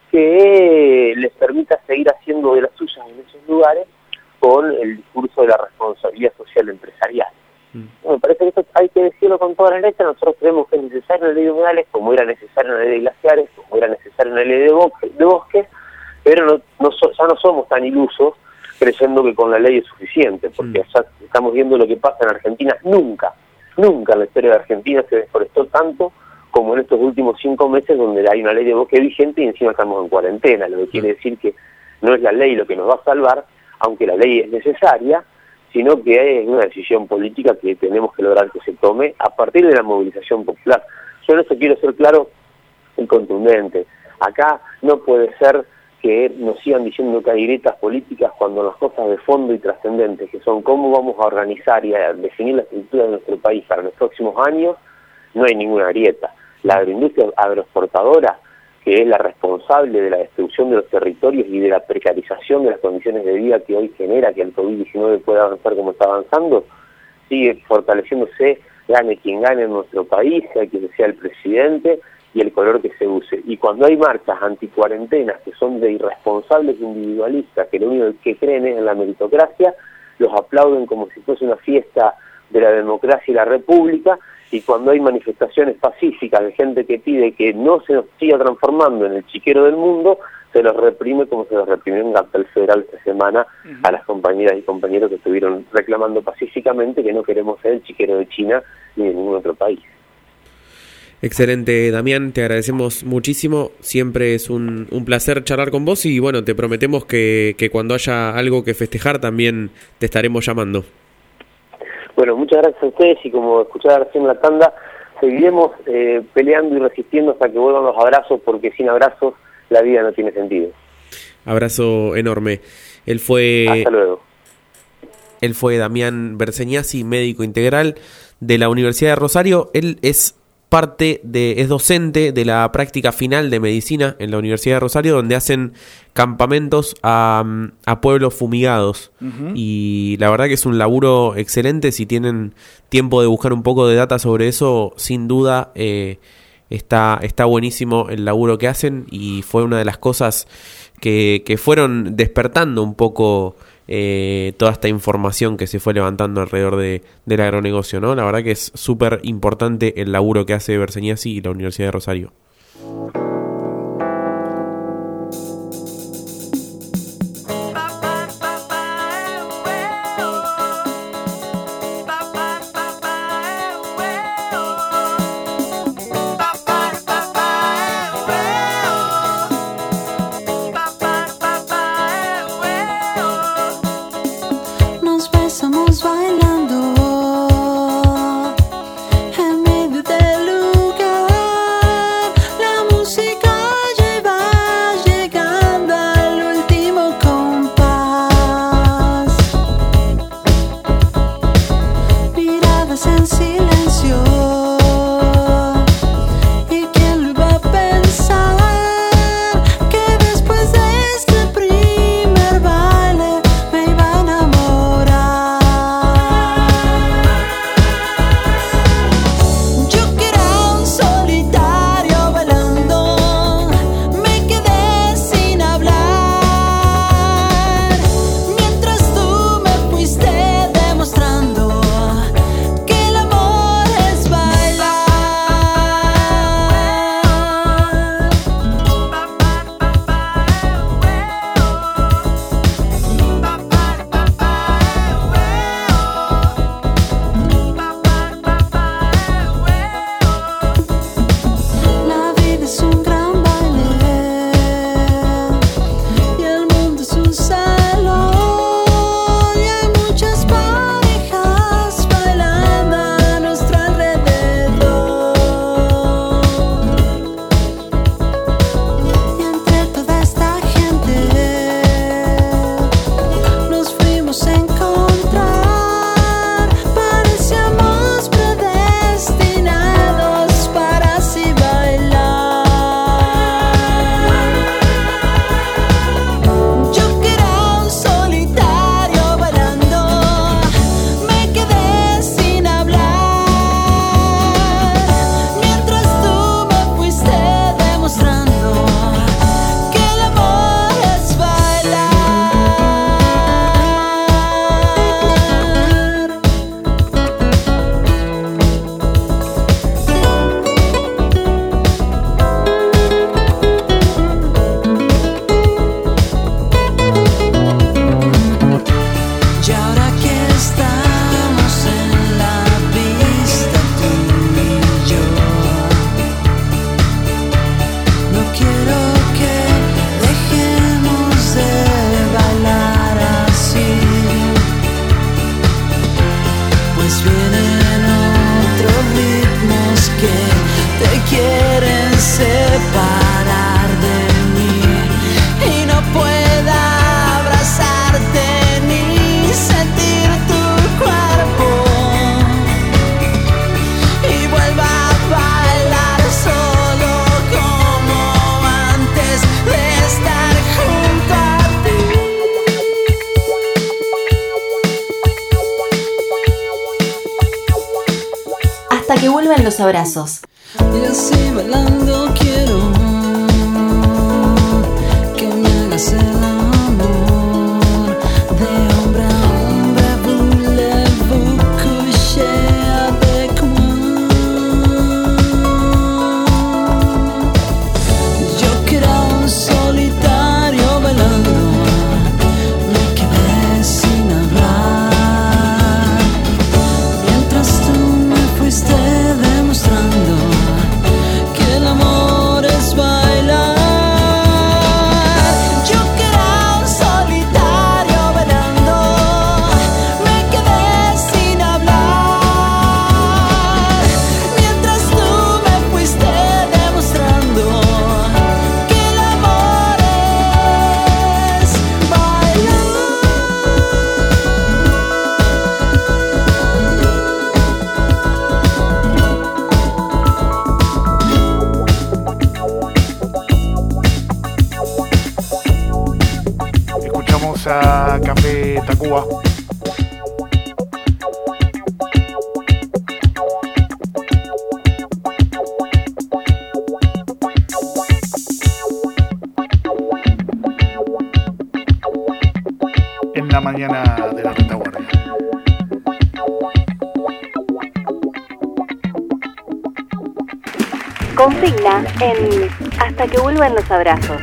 que les permita seguir haciendo de las suyas en esos lugares con el discurso de la responsabilidad social empresarial. Mm. Me parece que esto hay que decirlo con toda la letra. Nosotros creemos que es necesario una ley de humedales, como era necesaria una ley de glaciares, como era necesaria una ley de, bosque, de bosques, pero no, no so, ya no somos tan ilusos creyendo que con la ley es suficiente, porque mm. ya estamos viendo lo que pasa en Argentina. Nunca, nunca en la historia de Argentina se deforestó tanto como en estos últimos cinco meses, donde hay una ley de bosque vigente y encima estamos en cuarentena, lo que mm. quiere decir que no es la ley lo que nos va a salvar, aunque la ley es necesaria, sino que es una decisión política que tenemos que lograr que se tome a partir de la movilización popular. Yo en eso quiero ser claro y contundente. Acá no puede ser que nos sigan diciendo que hay grietas políticas cuando las cosas de fondo y trascendentes, que son cómo vamos a organizar y a definir la estructura de nuestro país para los próximos años, no hay ninguna grieta. La agroindustria agroexportadora, que es la responsable de la destrucción de los territorios y de la precarización de las condiciones de vida que hoy genera que el COVID diecinueve pueda avanzar como está avanzando, sigue fortaleciéndose, gane quien gane en nuestro país, sea quien sea el presidente y el color que se use. Y cuando hay marchas anticuarentenas que son de irresponsables individualistas, que lo único que creen es en la meritocracia, los aplauden como si fuese una fiesta de la democracia y la república, y cuando hay manifestaciones pacíficas de gente que pide que no se nos siga transformando en el chiquero del mundo, se los reprime como se los reprimió en Capital Federal esta semana uh-huh. a las compañeras y compañeros que estuvieron reclamando pacíficamente que no queremos ser el chiquero de China ni de ningún otro país. Excelente, Damián, te agradecemos muchísimo. Siempre es un, un placer charlar con vos y bueno, te prometemos que, que cuando haya algo que festejar también te estaremos llamando. Bueno, muchas gracias a ustedes y como escuchaba recién en la tanda, seguiremos eh, peleando y resistiendo hasta que vuelvan los abrazos, porque sin abrazos la vida no tiene sentido. Abrazo enorme. Él fue... Hasta luego. Él fue Damián Berseñasi, médico integral de la Universidad de Rosario. Él es parte de, es docente de la práctica final de medicina en la Universidad de Rosario, donde hacen campamentos a, a pueblos fumigados. Uh-huh. Y la verdad que es un laburo excelente. Si tienen tiempo de buscar un poco de data sobre eso, sin duda eh, está, está buenísimo el laburo que hacen, y fue una de las cosas que, que fueron despertando un poco Eh, toda esta información que se fue levantando alrededor de, del agronegocio, ¿no? La verdad que es súper importante el laburo que hace Berseñasi y la Universidad de Rosario. Hasta que vuelvan los abrazos. Y así bailando quiero que me hagas el amor de hombre a hombre. Voulez-vous coucher avec moi? Yo que era un solitario bailando, me quedé sin hablar, mientras tú me fuiste demostrando vamos a Café Tacuba. En la mañana de la retaguardia. Consigna en Hasta que vuelvan los abrazos.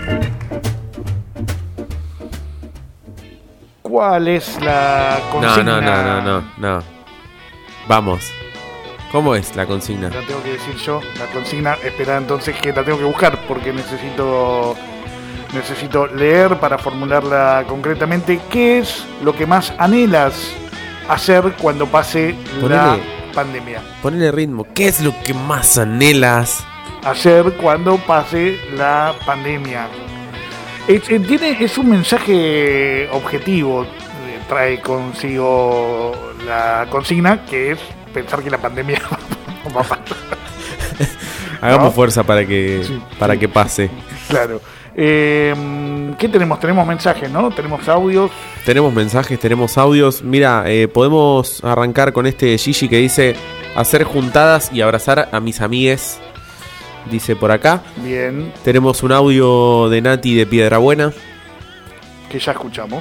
¿Cuál es la consigna? No, no, no, no, no, no. Vamos. ¿Cómo es la consigna? La tengo que decir yo. La consigna, espera entonces que la tengo que buscar porque necesito necesito leer para formularla concretamente. ¿Qué es lo que más anhelas hacer cuando pase Ponele, la pandemia? Ponele ritmo. ¿Qué es lo que más anhelas hacer cuando pase la pandemia? Es, es, tiene, es un mensaje objetivo, trae consigo la consigna, que es pensar que la pandemia va a pasar. Hagamos ¿no? fuerza para que sí, para sí. que pase. Claro. Eh, ¿Qué tenemos? Tenemos mensajes, ¿no? Tenemos audios. Tenemos mensajes, tenemos audios. Mira, eh, podemos arrancar con este Gigi que dice: hacer juntadas y abrazar a mis amigues. Dice por acá. Bien. Tenemos un audio de Nati de Piedrabuena, que ya escuchamos.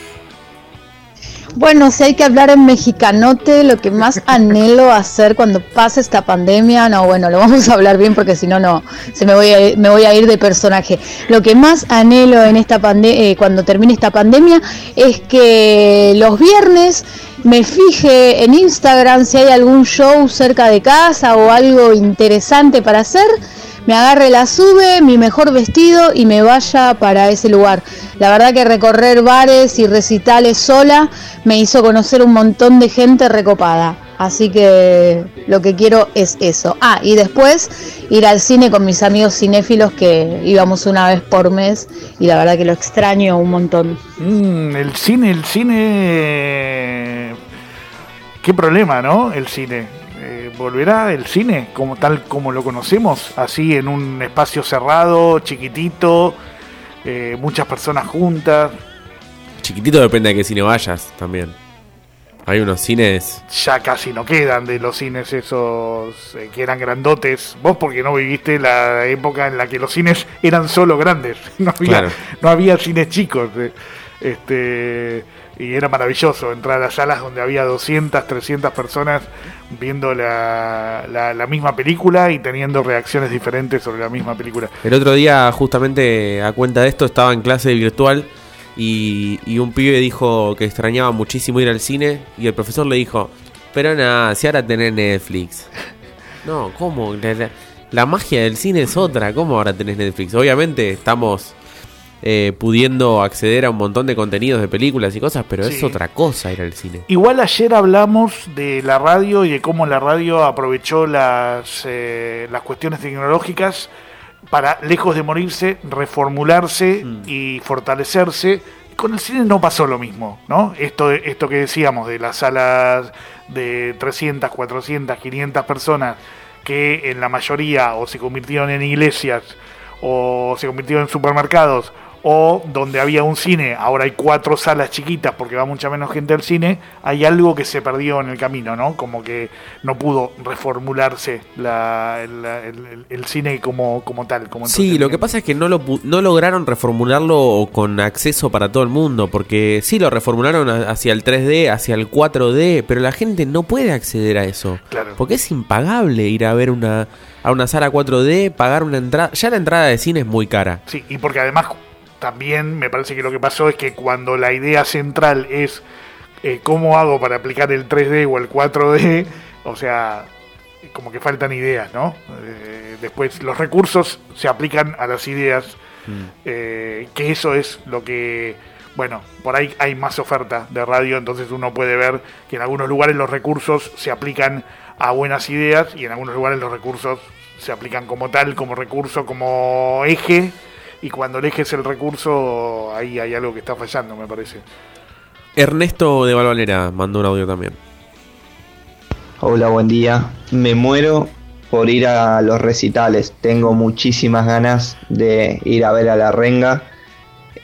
Bueno, si hay que hablar en mexicanote, lo que más anhelo hacer cuando pase esta pandemia, no, bueno, lo vamos a hablar bien porque si no, no, se me voy a, me voy a ir de personaje. Lo que más anhelo en esta pande- eh, cuando termine esta pandemia es que los viernes me fije en Instagram si hay algún show cerca de casa o algo interesante para hacer, me agarre la sube, mi mejor vestido y me vaya para ese lugar. La verdad que recorrer bares y recitales sola me hizo conocer un montón de gente recopada. Así que lo que quiero es eso. Ah, y después ir al cine con mis amigos cinéfilos que íbamos una vez por mes y la verdad que lo extraño un montón. Mm, el cine, el cine... Qué problema, ¿no? El cine. Eh, ¿Volverá el cine como tal como lo conocemos? Así en un espacio cerrado, chiquitito, eh, muchas personas juntas. Chiquitito depende de qué cine vayas también. Hay unos cines... Ya casi no quedan de los cines esos eh, que eran grandotes. Vos porque no viviste la época en la que los cines eran solo grandes. No había, claro. no había cines chicos. Eh, este... Y era maravilloso entrar a salas donde había doscientas, trescientas personas viendo la, la, la misma película y teniendo reacciones diferentes sobre la misma película. El otro día, justamente a cuenta de esto, estaba en clase virtual y, y un pibe dijo que extrañaba muchísimo ir al cine y el profesor le dijo, pero nada, si ahora tenés Netflix. No, ¿cómo? La, la, la magia del cine es otra. ¿Cómo ahora tenés Netflix? Obviamente estamos... Eh, pudiendo acceder a un montón de contenidos de películas y cosas, pero sí. Es otra cosa ir al cine. Igual ayer hablamos de la radio y de cómo la radio aprovechó las, eh, las cuestiones tecnológicas para, lejos de morirse, reformularse mm. y fortalecerse. Con el cine no pasó lo mismo, ¿no? Esto, esto que decíamos de las salas de trescientas, cuatrocientas, quinientas personas que en la mayoría o se convirtieron en iglesias o se convirtieron en supermercados, o donde había un cine, ahora hay cuatro salas chiquitas porque va mucha menos gente al cine. Hay algo que se perdió en el camino, ¿no? Como que no pudo reformularse la, el, el, el cine como, como tal. Como sí, lo que pasa es que no, lo, no lograron reformularlo con acceso para todo el mundo, porque sí lo reformularon hacia el tres D, hacia el cuatro D, pero la gente no puede acceder a eso. Claro. Porque es impagable ir a ver una, a una sala cuatro D, pagar una entrada. Ya la entrada de cine es muy cara. Sí, y porque además... También me parece que lo que pasó es que cuando la idea central es eh, cómo hago para aplicar el tres D o el cuatro D, o sea, como que faltan ideas, ¿no? Eh, después los recursos se aplican a las ideas, mm. eh, que eso es lo que, bueno, por ahí hay más oferta de radio, entonces uno puede ver que en algunos lugares los recursos se aplican a buenas ideas y en algunos lugares los recursos se aplican como tal, como recurso, como eje. Y cuando eliges el recurso, ahí hay algo que está fallando, me parece. Ernesto de Valvalera mandó un audio también. Hola, buen día. Me muero por ir a los recitales. Tengo muchísimas ganas de ir a ver a La Renga.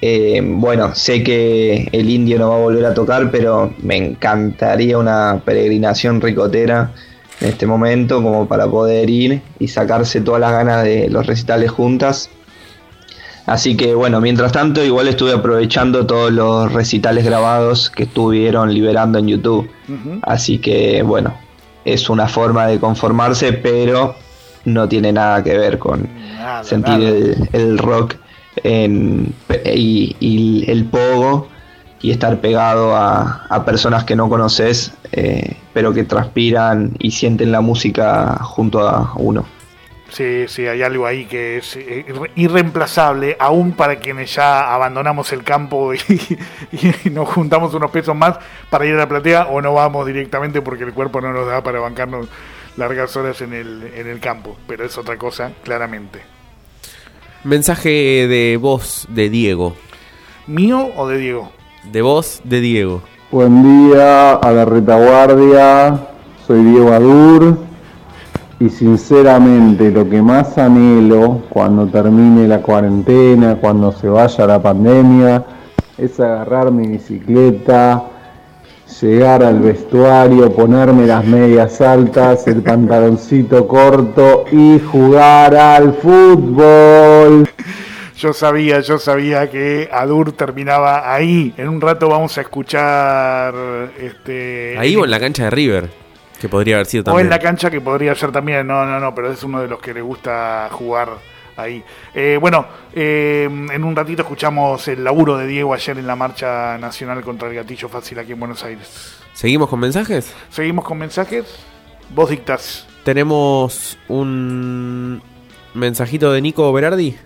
Eh, bueno, sé que el Indio no va a volver a tocar, pero me encantaría una peregrinación ricotera en este momento como para poder ir y sacarse todas las ganas de los recitales juntas. Así que bueno, mientras tanto igual estuve aprovechando todos los recitales grabados que estuvieron liberando en YouTube. Uh-huh. Así que bueno, es una forma de conformarse, pero no tiene nada que ver con nada, sentir nada. El, el rock en, y, y el pogo y estar pegado a, a personas que no conoces, eh, pero que transpiran y sienten la música junto a uno. Sí, sí, hay algo ahí que es irreemplazable, aún para quienes ya abandonamos el campo y, y nos juntamos unos pesos más para ir a la platea, o no vamos directamente porque el cuerpo no nos da para bancarnos largas horas en el, en el campo, pero es otra cosa, claramente. Mensaje de voz de Diego. ¿Mío o de Diego? De voz de Diego. Buen día a la retaguardia, soy Diego Adur. Y sinceramente lo que más anhelo cuando termine la cuarentena, cuando se vaya la pandemia, es agarrar mi bicicleta, llegar al vestuario, ponerme las medias altas, el pantaloncito corto y jugar al fútbol. Yo sabía, yo sabía que Adur terminaba ahí. En un rato vamos a escuchar... este ahí o en la cancha de River. Que podría haber sido también. O en la cancha, que podría ser también. No, no, no, pero es uno de los que le gusta jugar ahí. Eh, bueno, eh, en un ratito escuchamos el laburo de Diego ayer en la marcha nacional contra el gatillo fácil aquí en Buenos Aires. ¿Seguimos con mensajes? Seguimos con mensajes. Vos dictás. Tenemos un mensajito de Nico Berardi.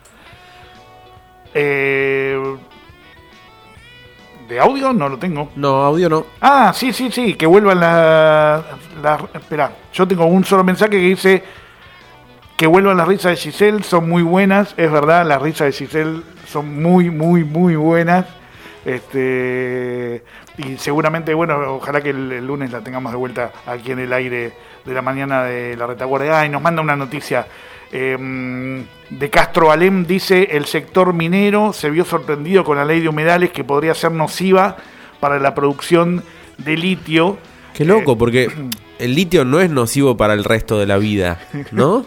Eh... ¿De audio? No lo tengo. No, audio no. Ah, sí, sí, sí, que vuelvan las... La, espera, yo tengo un solo mensaje que dice que vuelvan las risas de Giselle, son muy buenas, es verdad, las risas de Giselle son muy, muy, muy buenas. Este y seguramente, bueno, ojalá que el, el lunes la tengamos de vuelta aquí en el aire de la mañana de la retaguardia. Ah, y nos manda una noticia. Eh, de Castro Alem dice: el sector minero se vio sorprendido con la ley de humedales que podría ser nociva para la producción de litio. Qué loco, eh, porque el litio no es nocivo para el resto de la vida, ¿no?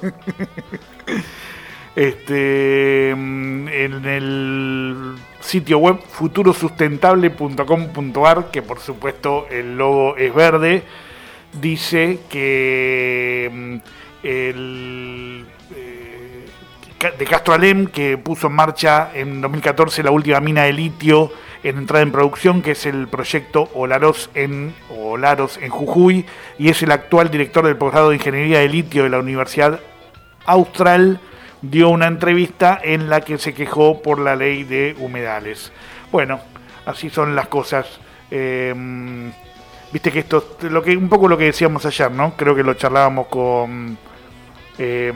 Este en el sitio web futuro sustentable punto com punto a r, que por supuesto el logo es verde, dice que el de Castro Alem, que puso en marcha en dos mil catorce la última mina de litio en entrada en producción, que es el proyecto Olaros en, Olaros en Jujuy, y es el actual director del posgrado de Ingeniería de Litio de la Universidad Austral, dio una entrevista en la que se quejó por la ley de humedales. Bueno, así son las cosas. Eh, viste que esto, lo que un poco lo que decíamos ayer, ¿no? Creo que lo charlábamos con... Eh,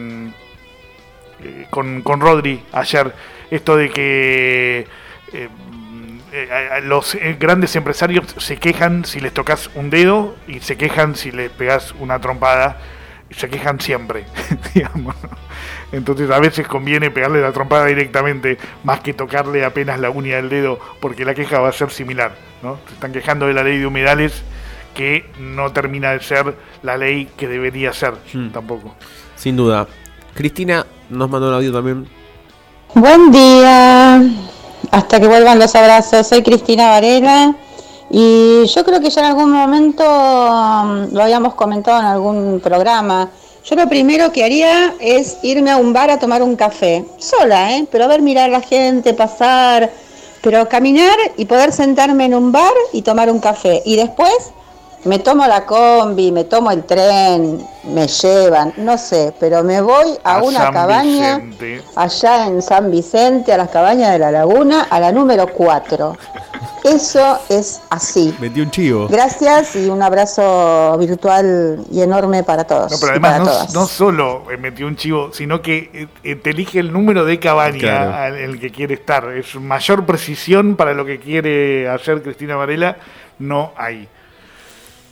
Con, con Rodri ayer, esto de que eh, eh, los grandes empresarios se quejan si les tocas un dedo y se quejan si les pegas una trompada, se quejan siempre, digamos. Entonces a veces conviene pegarle la trompada directamente más que tocarle apenas la uña del dedo, porque la queja va a ser similar, ¿no? Se están quejando de la ley de humedales, que no termina de ser la ley que debería ser, hmm. tampoco. Sin duda. Cristina nos mandó un audio también. Buen día, hasta que vuelvan los abrazos. Soy Cristina Varela y yo creo que ya en algún momento um, lo habíamos comentado en algún programa. Yo lo primero que haría es irme a un bar a tomar un café, sola, ¿eh? Pero a ver, mirar a la gente pasar, pero caminar y poder sentarme en un bar y tomar un café. Y después me tomo la combi, me tomo el tren, me llevan, no sé, pero me voy a, a una San cabaña Vicente. Allá en San Vicente, a las cabañas de la Laguna, a la número cuatro. Eso es así. Metí un chivo. Gracias y un abrazo virtual y enorme para todos. No, pero además no, no solo metió un chivo, sino que eh, te elige el número de cabaña, claro, en el que quiere estar. Es mayor precisión para lo que quiere hacer Cristina Varela, no hay.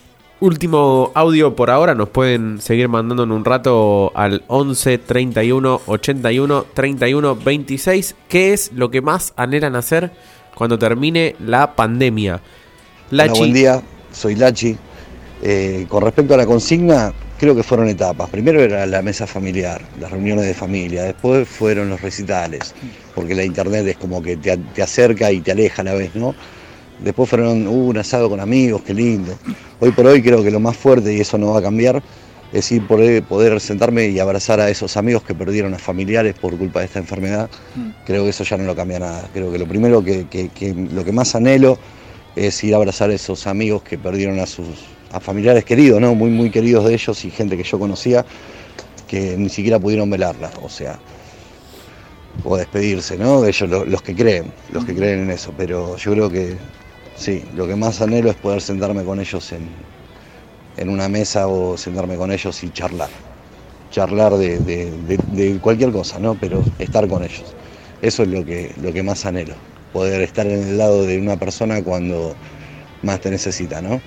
Último audio por ahora, nos pueden seguir mandando en un rato al once, treinta y uno, ochenta y uno, treinta y uno, veintiséis. ¿Qué es lo que más anhelan hacer cuando termine la pandemia? Lachi. Hola, buen día, soy Lachi. Eh, con respecto a la consigna, creo que fueron etapas. Primero era la mesa familiar, las reuniones de familia, después fueron los recitales, porque la internet es como que te, te acerca y te aleja a la vez, ¿no? Después fueron uh, un asado con amigos, qué lindo. Hoy por hoy creo que lo más fuerte, y eso no va a cambiar, es ir poder, poder sentarme y abrazar a esos amigos que perdieron a familiares por culpa de esta enfermedad. Creo que eso ya no lo cambia nada. Creo que lo primero que, que, que lo que más anhelo es ir a abrazar a esos amigos que perdieron a sus a familiares queridos, ¿no? Muy, muy queridos de ellos y gente que yo conocía que ni siquiera pudieron velarla, o sea, o despedirse, ¿no? De ellos, los, los que creen, los que creen en eso, pero yo creo que sí, lo que más anhelo es poder sentarme con ellos en, en una mesa o sentarme con ellos y charlar, charlar de, de, de, de cualquier cosa, ¿no? Pero estar con ellos, eso es lo que, lo que más anhelo, poder estar en el lado de una persona cuando más te necesita, ¿no?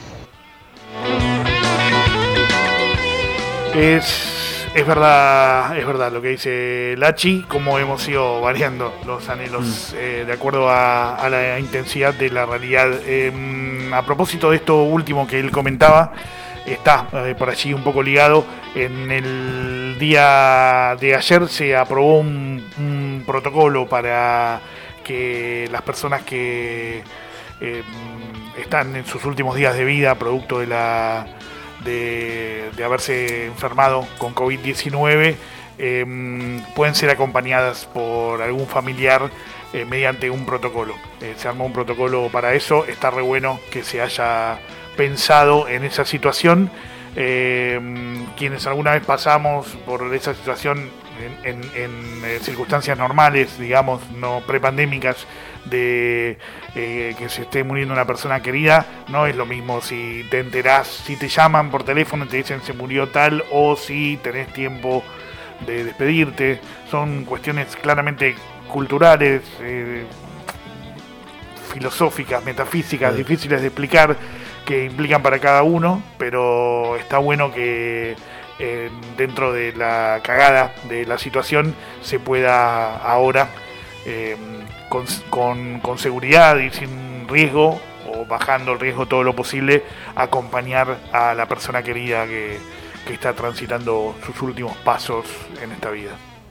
Es, es verdad, es verdad lo que dice Lachi, cómo hemos ido variando los anhelos mm. eh, de acuerdo a, a la intensidad de la realidad. Eh, a propósito de esto último que él comentaba, está eh, por allí un poco ligado. En el día de ayer se aprobó un, un protocolo para que las personas que eh, están en sus últimos días de vida, producto de la De, de haberse enfermado con covid diecinueve, eh, pueden ser acompañadas por algún familiar eh, mediante un protocolo. Eh, se armó un protocolo para eso, está re bueno que se haya pensado en esa situación. Eh, quienes alguna vez pasamos por esa situación en, en, en eh, circunstancias normales, digamos, no prepandémicas, de eh, que se esté muriendo una persona querida, no es lo mismo si te enterás, si te llaman por teléfono y te dicen se murió tal, o si tenés tiempo de despedirte. Son cuestiones claramente culturales, eh, filosóficas, metafísicas, sí. difíciles de explicar, que implican para cada uno, pero está bueno que eh, dentro de la cagada de la situación se pueda ahora eh, Con, con, con seguridad y sin riesgo, o bajando el riesgo todo lo posible, acompañar a la persona querida que, que está transitando sus últimos pasos en esta vida.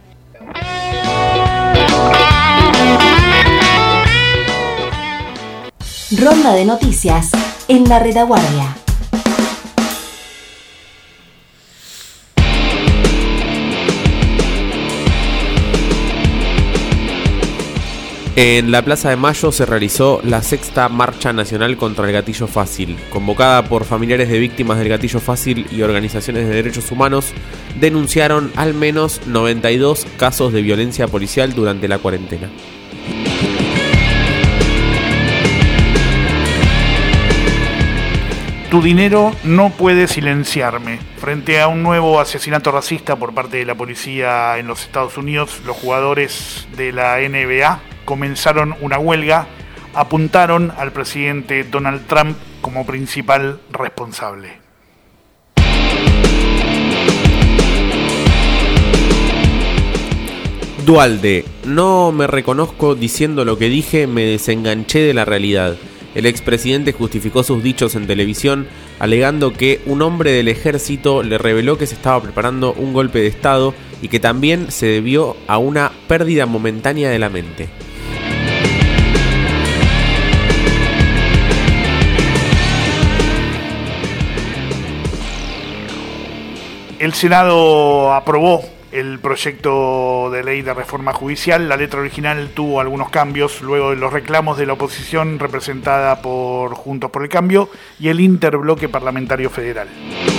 Ronda de noticias en la retaguardia. En la Plaza de Mayo se realizó la sexta marcha nacional contra el gatillo fácil, convocada por familiares de víctimas del gatillo fácil y organizaciones de derechos humanos. Denunciaron al menos noventa y dos casos de violencia policial durante la cuarentena. Tu dinero no puede silenciarme. Frente a un nuevo asesinato racista por parte de la policía en los Estados Unidos, los jugadores de la N B A comenzaron una huelga, apuntaron al presidente Donald Trump como principal responsable. Duhalde, no me reconozco diciendo lo que dije, me desenganché de la realidad. El expresidente justificó sus dichos en televisión, alegando que un hombre del ejército le reveló que se estaba preparando un golpe de estado y que también se debió a una pérdida momentánea de la mente. El Senado aprobó el proyecto de ley de reforma judicial. La letra original tuvo algunos cambios luego de los reclamos de la oposición representada por Juntos por el Cambio y el interbloque parlamentario federal.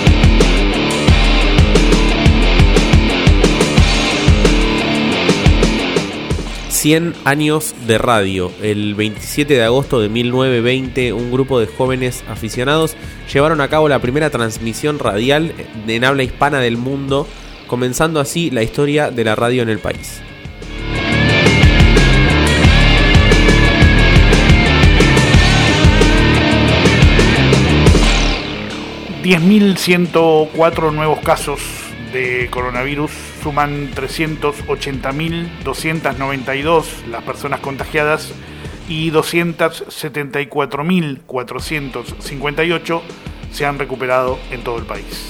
cien años de radio. El veintisiete de agosto de mil novecientos veinte, un grupo de jóvenes aficionados llevaron a cabo la primera transmisión radial en habla hispana del mundo, comenzando así la historia de la radio en el país. diez mil ciento cuatro nuevos casos de coronavirus, suman trescientos ochenta mil doscientos noventa y dos las personas contagiadas y doscientos setenta y cuatro mil cuatrocientos cincuenta y ocho se han recuperado en todo el país.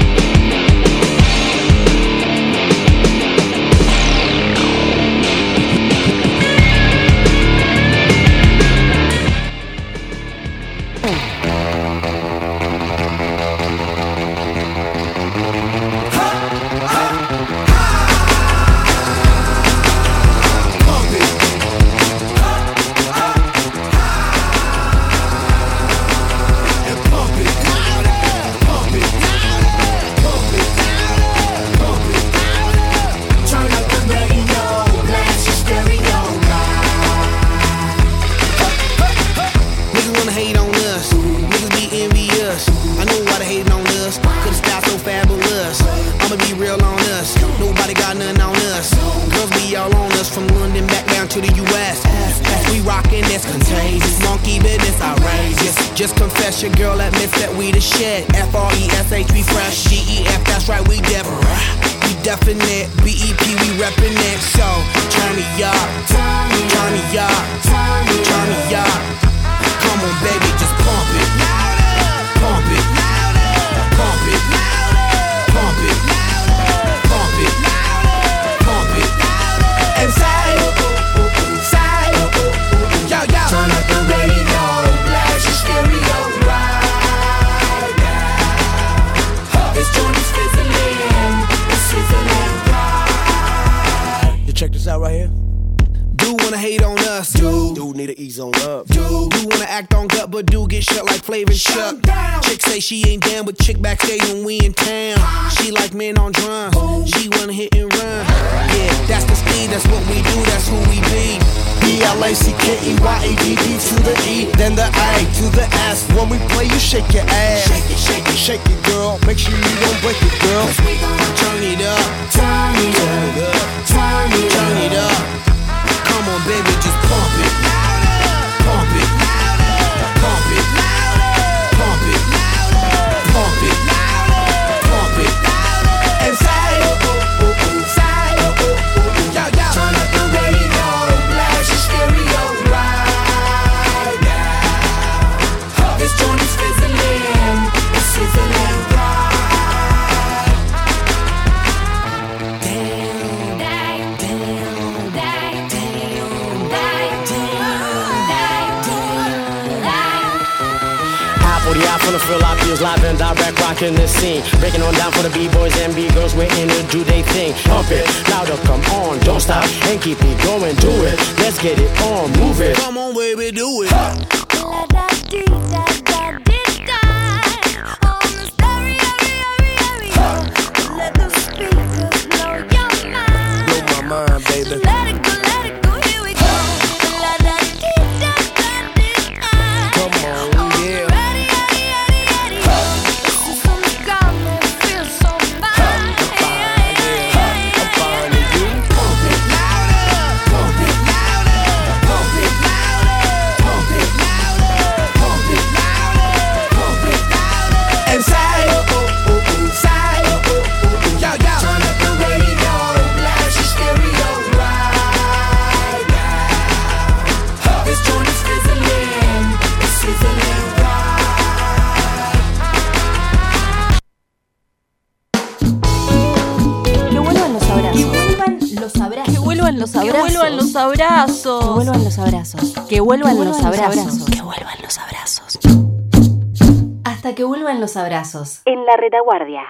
Just confess your girl admits that we the shit. F R E S H, we fresh. G E F, that's right, we different. We definite. B E P, we reppin' it. So, turn me up, turn me up, turn me up. Come on, baby, just pump it. Pump it. Pump it. Pump it. Pump it. Pump it. And say, say, yo, yo. Turn up the radio. Check this out right here. Do wanna hate on us, do do need to ease on up, do do wanna act on gut, but do get shut like Flavor Chuck. Chick say she ain't down with chick backstage when we in town. She like men on drums, she wanna hit and run. Yeah, that's the speed, that's what we do, that's who we be. B L A C K E Y A D D to the E, then the A to the S. When we play, you shake your ass. Shake it, shake it, shake it, girl. Make sure you don't break it, girl. Turn it up, turn it up, turn it up, turn it up. Come on, baby, just pump it, pump it, pump it, pump it, pump it, pump it, and say, say, yo, yo. Turn up the radio, blast your stereo right now. This joint is fizzling, it's sizzling right. From the fill, I feels live and direct, rocking the scene. Breaking on down for the B-boys and B-girls, we're in to do they thing. Pump it, louder, come on, don't stop, and keep it going, do it. Let's get it on, move it. Come on, baby, do it. Let the speakers blow your mind. Blow my mind, baby. Let it go, let it go, here we go. Come on, yeah. Los abrazos. Que vuelvan los abrazos. Que vuelvan los abrazos. Que vuelvan los abrazos. Que vuelvan los abrazos. Hasta que vuelvan los abrazos. En la retaguardia.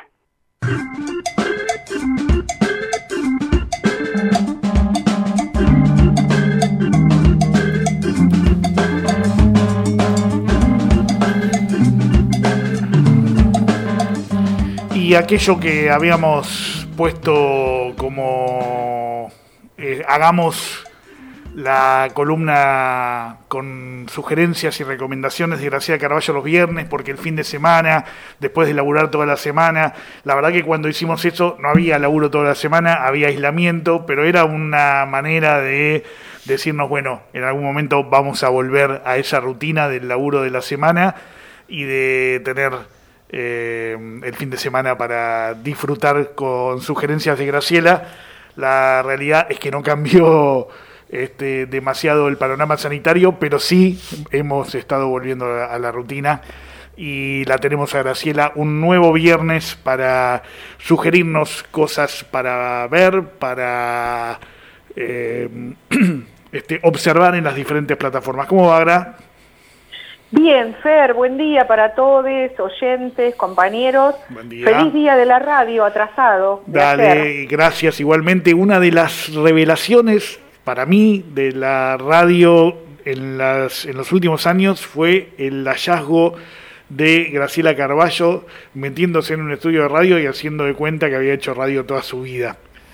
Y aquello que habíamos puesto como eh, hagamos la columna con sugerencias y recomendaciones de Graciela Carballo los viernes, porque el fin de semana, después de laburar toda la semana, la verdad que cuando hicimos eso no había laburo toda la semana, había aislamiento, pero era una manera de decirnos, bueno, en algún momento vamos a volver a esa rutina del laburo de la semana y de tener eh, el fin de semana para disfrutar con sugerencias de Graciela. La realidad es que no cambió este, demasiado el panorama sanitario, pero sí hemos estado volviendo a, a la rutina y la tenemos a Graciela un nuevo viernes para sugerirnos cosas para ver, para eh, este, observar en las diferentes plataformas. ¿Cómo va, Gra? Bien, Fer, buen día para todos, oyentes, compañeros. Buen día. Feliz día de la radio, atrasado. Dale, gracias. Igualmente, una de las revelaciones para mí de la radio en, las, en los últimos años fue el hallazgo de Graciela Carballo metiéndose en un estudio de radio y haciendo de cuenta que había hecho radio toda su vida.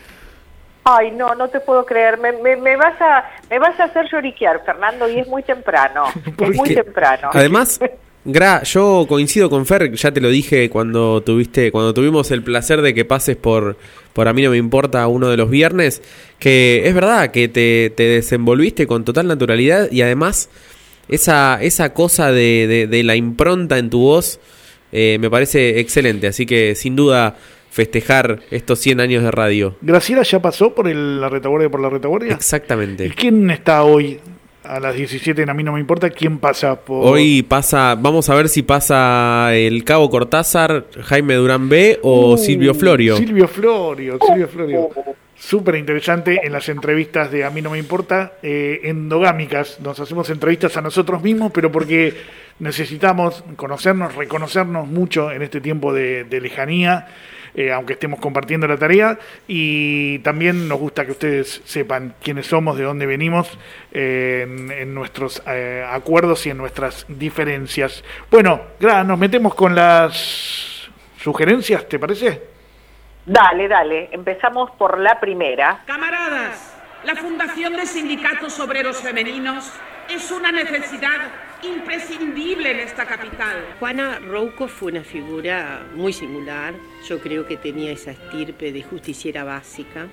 Ay, no, no te puedo creer. Me, me, me vas a me vas a hacer lloriquear, Fernando, y es muy temprano. Es muy temprano. Además, Gra, yo coincido con Fer, ya te lo dije cuando tuviste, cuando tuvimos el placer de que pases por, por A mí no me importa uno de los viernes, que es verdad que te, te desenvolviste con total naturalidad y además esa, esa cosa de, de, de la impronta en tu voz eh, me parece excelente, así que sin duda festejar estos cien años de radio. ¿Graciela ya pasó por el, la retaguardia por la retaguardia? Exactamente. ¿Y quién está hoy a las diecisiete en A mí no me importa? ¿Quién pasa por...? Hoy pasa, vamos a ver si pasa el Cabo Cortázar, Jaime Durán B o uh, Silvio Florio. Silvio Florio, Silvio Florio. Súper interesante en las entrevistas de A mí no me importa, eh, endogámicas. Nos hacemos entrevistas a nosotros mismos, pero porque necesitamos conocernos, reconocernos mucho en este tiempo de, de lejanía. Eh, aunque estemos compartiendo la tarea, y también nos gusta que ustedes sepan quiénes somos, de dónde venimos, eh, en, en nuestros eh, acuerdos y en nuestras diferencias. Bueno, Gra, nos metemos con las sugerencias, ¿te parece? Dale, dale, empezamos por la primera. Camaradas, la fundación de sindicatos obreros femeninos es una necesidad imprescindible en esta capital. Juana Rouco fue una figura muy singular. Yo creo que tenía esa estirpe de justiciera básica.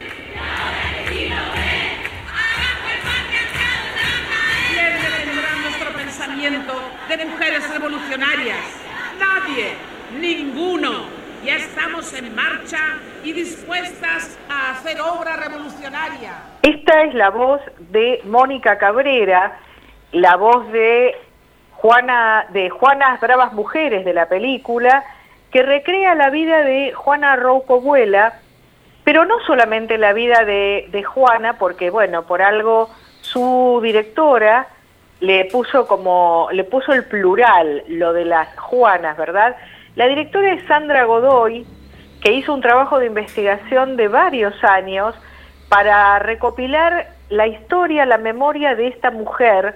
¿Quién detendrá nuestro pensamiento de mujeres revolucionarias? Nadie, ninguno. Ya estamos en marcha y dispuestas a hacer obra revolucionaria. Esta es la voz de Mónica Cabrera, la voz de Juana, de Juanas Bravas Mujeres de la película, que recrea la vida de Juana Rouco Buela, pero no solamente la vida de, de Juana, porque bueno, por algo su directora le puso como, le puso el plural, lo de las Juanas, ¿verdad? La directora es Sandra Godoy, que hizo un trabajo de investigación de varios años para recopilar la historia, la memoria de esta mujer,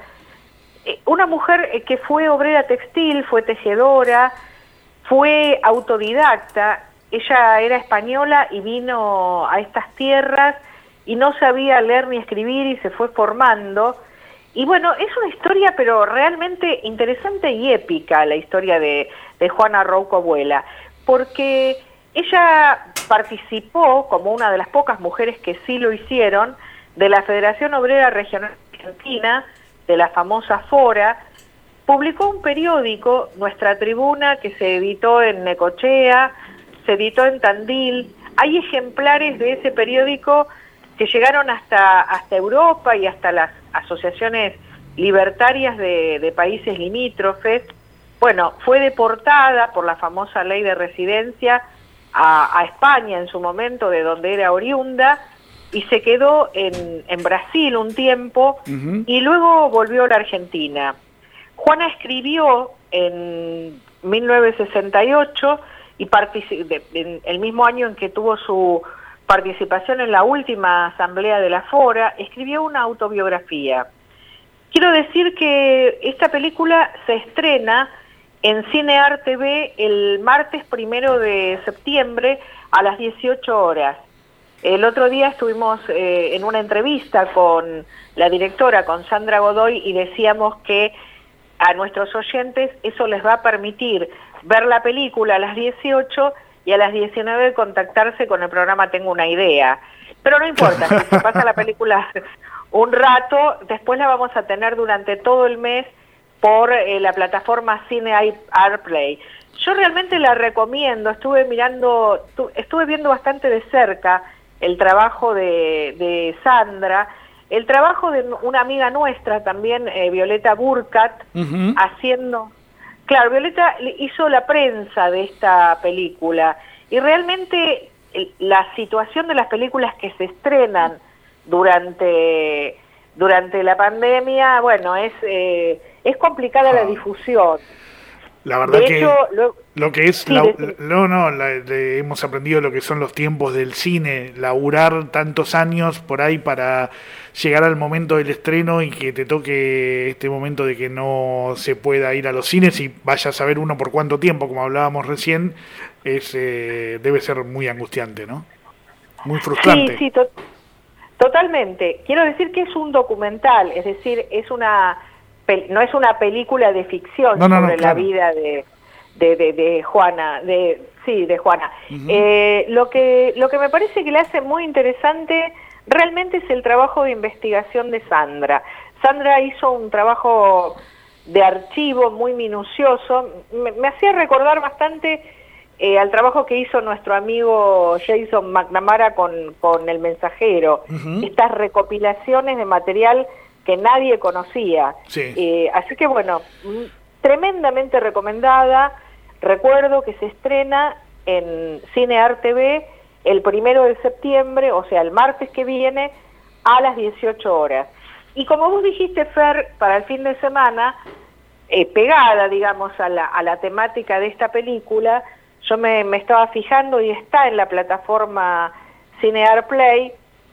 una mujer que fue obrera textil, fue tejedora, fue autodidacta. Ella era española y vino a estas tierras y no sabía leer ni escribir y se fue formando. Y bueno, es una historia pero realmente interesante y épica, la historia de, de Juana Rouco Buela, porque ella participó, como una de las pocas mujeres que sí lo hicieron, de la Federación Obrera Regional Argentina, de la famosa Fora. Publicó un periódico, Nuestra Tribuna, que se editó en Necochea, se editó en Tandil. Hay ejemplares de ese periódico que llegaron hasta, hasta Europa y hasta las asociaciones libertarias de, de países limítrofes. Bueno, fue deportada por la famosa ley de residencia a, a España en su momento, de donde era oriunda, y se quedó en, en Brasil un tiempo, uh-huh. y luego volvió a la Argentina. Juana escribió en mil novecientos sesenta y ocho, y particip- de, en el mismo año en que tuvo su participación en la última asamblea de la Fora, escribió una autobiografía. Quiero decir que esta película se estrena en Cinear T V el martes primero de septiembre a las dieciocho horas. El otro día estuvimos eh, en una entrevista con la directora, con Sandra Godoy, y decíamos que a nuestros oyentes eso les va a permitir ver la película a las dieciocho y a las diecinueve contactarse con el programa Tengo una Idea. Pero no importa, si se pasa la película un rato, después la vamos a tener durante todo el mes por eh, la plataforma Cine AirPlay. Yo realmente la recomiendo, estuve mirando, tu, estuve viendo bastante de cerca el trabajo de, de Sandra, el trabajo de una amiga nuestra también, eh, Violeta Burkhardt, uh-huh. haciendo... Claro, Violeta hizo la prensa de esta película y realmente la situación de las películas que se estrenan durante, durante la pandemia, bueno, es, eh, es complicada ah. la difusión. La verdad de que hecho, lo, lo que es, sí, la, de, no, no, la, de, hemos aprendido lo que son los tiempos del cine, laburar tantos años por ahí para llegar al momento del estreno y que te toque este momento de que no se pueda ir a los cines y vaya a saber uno por cuánto tiempo, como hablábamos recién, es eh, debe ser muy angustiante, ¿no? Muy frustrante. Sí, sí, to- totalmente. Quiero decir que es un documental, es decir, es una... no es una película de ficción no, no, sobre no, claro. la vida de, de, de, de Juana, de sí, de Juana. Uh-huh. Eh, lo que lo que me parece que le hace muy interesante realmente es el trabajo de investigación de Sandra. Sandra hizo un trabajo de archivo muy minucioso. Me, me hacía recordar bastante eh, al trabajo que hizo nuestro amigo Jason McNamara con, con El Mensajero. Uh-huh. Estas recopilaciones de material que nadie conocía. Sí. Eh, así que bueno, tremendamente recomendada. Recuerdo que se estrena en Cine Art T V el primero de septiembre, o sea, el martes que viene, a las dieciocho horas. Y como vos dijiste, Fer, para el fin de semana, eh, pegada, digamos, a la, a la temática de esta película, yo me, me estaba fijando y está en la plataforma Cine Art Play,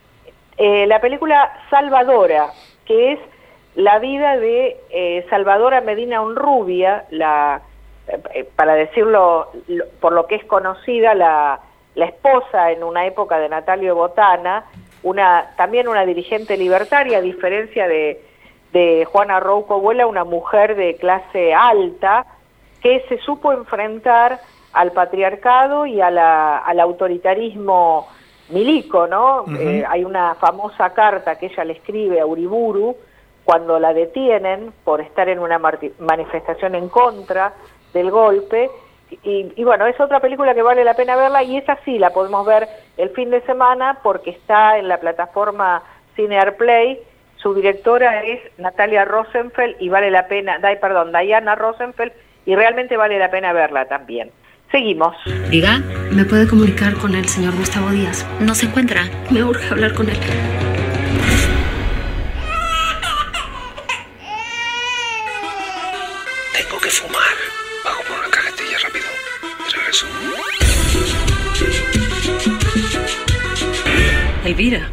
eh, la película Salvadora, que es la vida de eh, Salvadora Medina Honrubia, la, eh, para decirlo lo, por lo que es conocida, la, la esposa en una época de Natalio Botana, una, también una dirigente libertaria, a diferencia de, de Juana Rouco Abuela, una mujer de clase alta, que se supo enfrentar al patriarcado y a la, al autoritarismo milico, ¿no? Uh-huh. Eh, hay una famosa carta que ella le escribe a Uriburu cuando la detienen por estar en una marti- manifestación en contra del golpe. Y, y bueno, es otra película que vale la pena verla y esa sí la podemos ver el fin de semana porque está en la plataforma Cine Art Play. Su directora es Natalia Rosenfeld y vale la pena, da, perdón, Diana Rosenfeld, y realmente vale la pena verla también. Seguimos. Diga, ¿me puede comunicar con el señor Gustavo Díaz? No se encuentra. Me urge hablar con él. Tengo que fumar. Bajo por una cajetilla rápido. Y regreso. Elvira.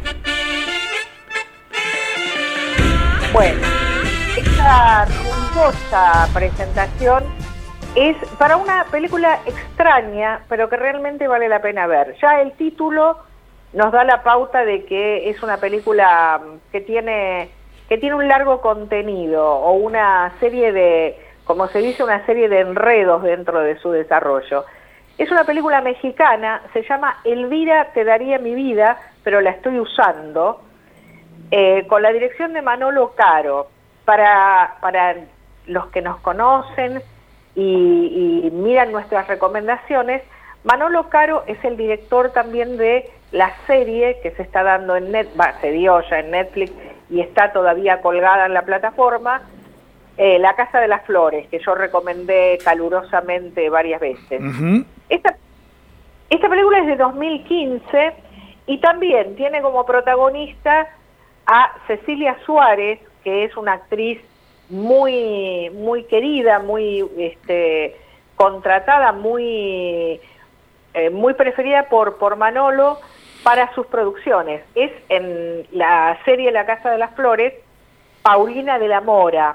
Bueno, esta rumbosa presentación es para una película extraña, pero que realmente vale la pena ver. Ya el título nos da la pauta de que es una película que tiene que tiene un largo contenido o una serie de, como se dice, una serie de enredos dentro de su desarrollo. Es una película mexicana, se llama Elvira, te daría mi vida, pero la estoy usando, eh, con la dirección de Manolo Caro. Para, para los que nos conocen y, y miran nuestras recomendaciones, Manolo Caro es el director también de la serie que se está dando en Net, bah, se dio ya en Netflix y está todavía colgada en la plataforma, eh, La Casa de las Flores, que yo recomendé calurosamente varias veces. Uh-huh. Esta, esta película es de dos mil quince y también tiene como protagonista a Cecilia Suárez, que es una actriz muy muy querida, muy este, contratada, muy eh, muy preferida por por Manolo para sus producciones. Es en la serie La Casa de las Flores, Paulina de la Mora.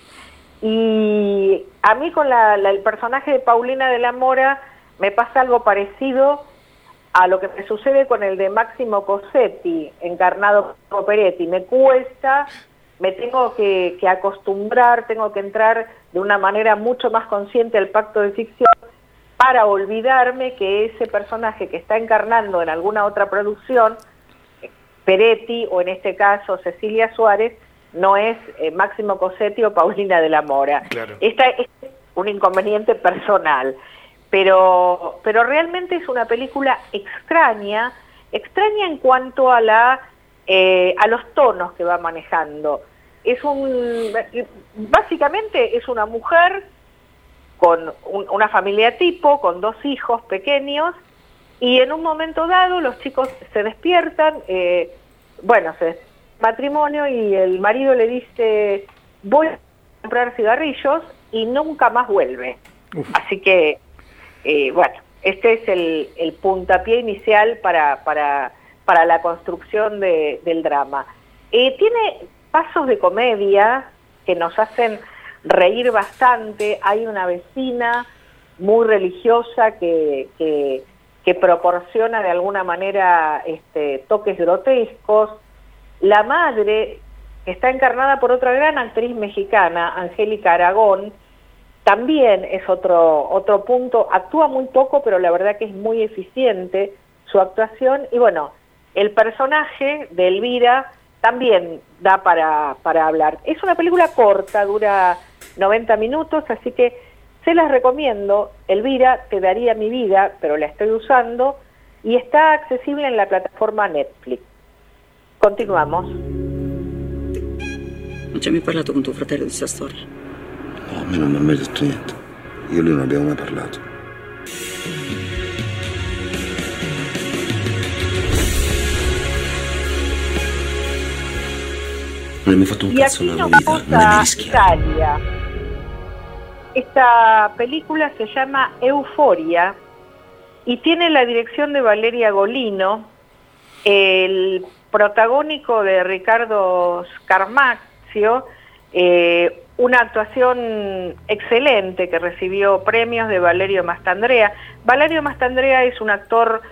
Y a mí con la, la, el personaje de Paulina de la Mora me pasa algo parecido a lo que me sucede con el de Máximo Cosetti, encarnado por Peretti. Me cuesta, me tengo que, que acostumbrar, tengo que entrar de una manera mucho más consciente al pacto de ficción para olvidarme que ese personaje que está encarnando en alguna otra producción, Peretti o en este caso Cecilia Suárez, no es eh, Máximo Cosetti o Paulina de la Mora. Claro. Esta es un inconveniente personal, pero, pero realmente es una película extraña, extraña en cuanto a la eh, a los tonos que va manejando. Es un básicamente es una mujer con un, una familia tipo, con dos hijos pequeños, y en un momento dado los chicos se despiertan, eh, bueno, se despiertan matrimonio y el marido le dice, voy a comprar cigarrillos, y nunca más vuelve. Uf. Así que, eh, bueno, este es el, el puntapié inicial para, para, para la construcción de, del drama. Eh, tiene pasos de comedia que nos hacen reír bastante. Hay una vecina muy religiosa que, que, que proporciona de alguna manera este, toques grotescos. La madre, que está encarnada por otra gran actriz mexicana, Angélica Aragón, también es otro, otro punto. Actúa muy poco, pero la verdad que es muy eficiente su actuación. Y bueno, el personaje de Elvira también da para, para hablar. Es una película corta, dura noventa minutos, así que se las recomiendo. Elvira, Te daría mi vida, pero la estoy usando, y está accesible en la plataforma Netflix. Continuamos. Non ci hai mai parlato con tuo fratello di questa storia? No, a me non mi ha mai detto niente. Io e lui non abbiamo mai parlato. Non hai mai fatto un Y cazzo aquí nella nos tua vita, vamos non hai mai a rischiato. Italia. Esta película se llama Euforia y tiene la dirección de Valeria Golino, el protagónico de Ricardo Scarmazio, eh, una actuación excelente que recibió premios de Valerio Mastandrea. Valerio Mastandrea es un actor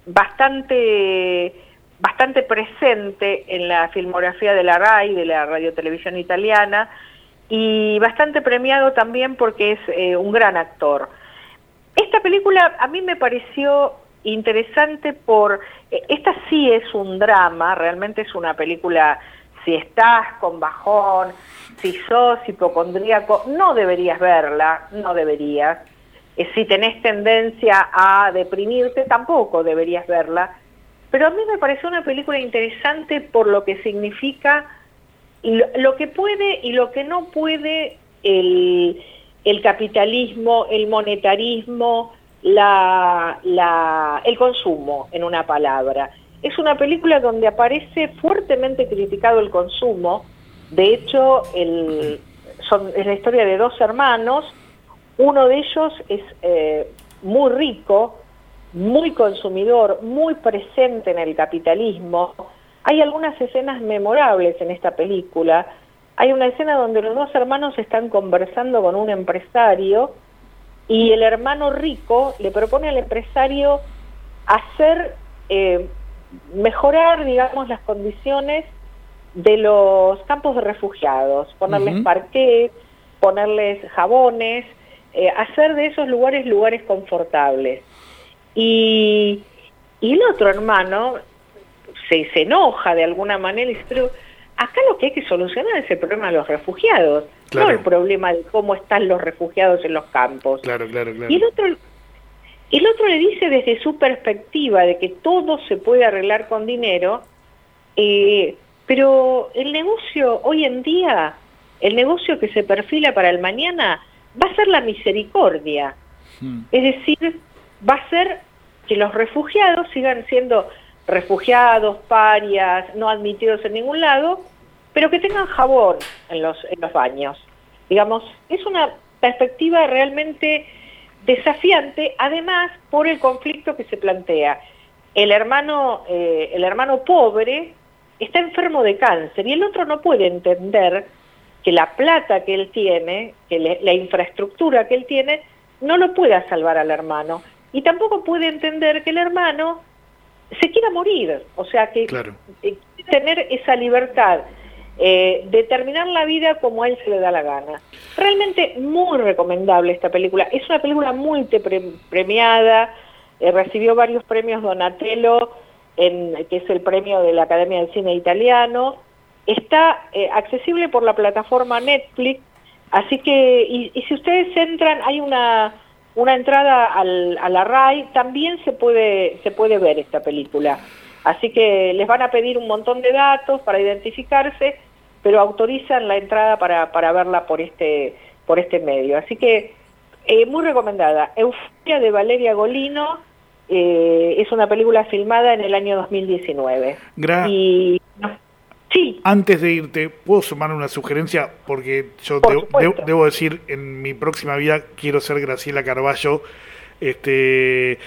bastante bastante presente en la filmografía de la RAI, de la radiotelevisión italiana, y bastante premiado también porque es eh, un gran actor. Esta película a mí me pareció interesante por... Eh, esta sí es un drama, realmente es una película, si estás con bajón, si sos hipocondríaco, no deberías verla, no deberías. Eh, si tenés tendencia a deprimirte, tampoco deberías verla. Pero a mí me pareció una película interesante por lo que significa, lo, lo que puede y lo que no puede el, el capitalismo, el monetarismo, la, la, el consumo, en una palabra. Es una película donde aparece fuertemente criticado el consumo. De hecho, el, son, es la historia de dos hermanos. Uno de ellos es eh, muy rico, muy consumidor, muy presente en el capitalismo. Hay algunas escenas memorables en esta película. Hay una escena donde los dos hermanos están conversando con un empresario y el hermano rico le propone al empresario hacer, eh, mejorar, digamos, las condiciones de los campos de refugiados, ponerles uh-huh. parqués, ponerles jabones, eh, hacer de esos lugares lugares confortables. Y, y el otro hermano se, se enoja de alguna manera y dice, pero acá lo que hay que solucionar es el problema de los refugiados, claro. no el problema de cómo están los refugiados en los campos. Claro, claro, claro. Y el otro, el otro le dice desde su perspectiva de que todo se puede arreglar con dinero, eh, pero el negocio hoy en día, el negocio que se perfila para el mañana, va a ser la misericordia. Hmm. Es decir, va a ser que los refugiados sigan siendo refugiados, parias, no admitidos en ningún lado, pero que tengan jabón en los, en los baños. Digamos, es una perspectiva realmente desafiante, además por el conflicto que se plantea. El hermano, eh, el hermano pobre está enfermo de cáncer y el otro no puede entender que la plata que él tiene, que le, la infraestructura que él tiene, no lo pueda salvar al hermano. Y tampoco puede entender que el hermano se quiera morir, o sea, que claro. eh, tener esa libertad eh, de terminar la vida como a él se le da la gana. Realmente muy recomendable esta película. Es una película multipremiada, eh, recibió varios premios Donatello, en, que es el premio de la Academia del Cine Italiano. está eh, accesible por la plataforma Netflix, así que, y, y si ustedes entran, hay una una entrada al, a la R A I, también se puede se puede ver esta película. Así que les van a pedir un montón de datos para identificarse, pero autorizan la entrada para, para verla por este por este medio. Así que eh, muy recomendada. Euforia, de Valeria Golino, eh, es una película filmada en el año dos mil diecinueve. Gra y no, sí. Antes de irte, ¿puedo sumar una sugerencia? Porque yo de, de, debo decir, en mi próxima vida quiero ser Graciela Carballo. Este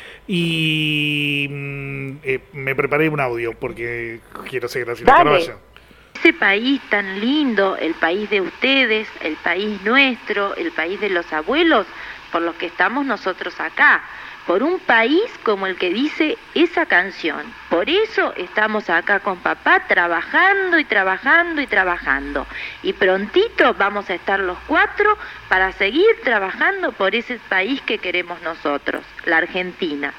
y mm, eh, me preparé un audio porque quiero ser Graciela Dale. Carballo. Ese país tan lindo, el país de ustedes, el país nuestro, el país de los abuelos, por los que estamos nosotros acá, por un país como el que dice esa canción. Por eso estamos acá con papá trabajando y trabajando y trabajando. Y prontito vamos a estar los cuatro para seguir trabajando por ese país que queremos nosotros, la Argentina.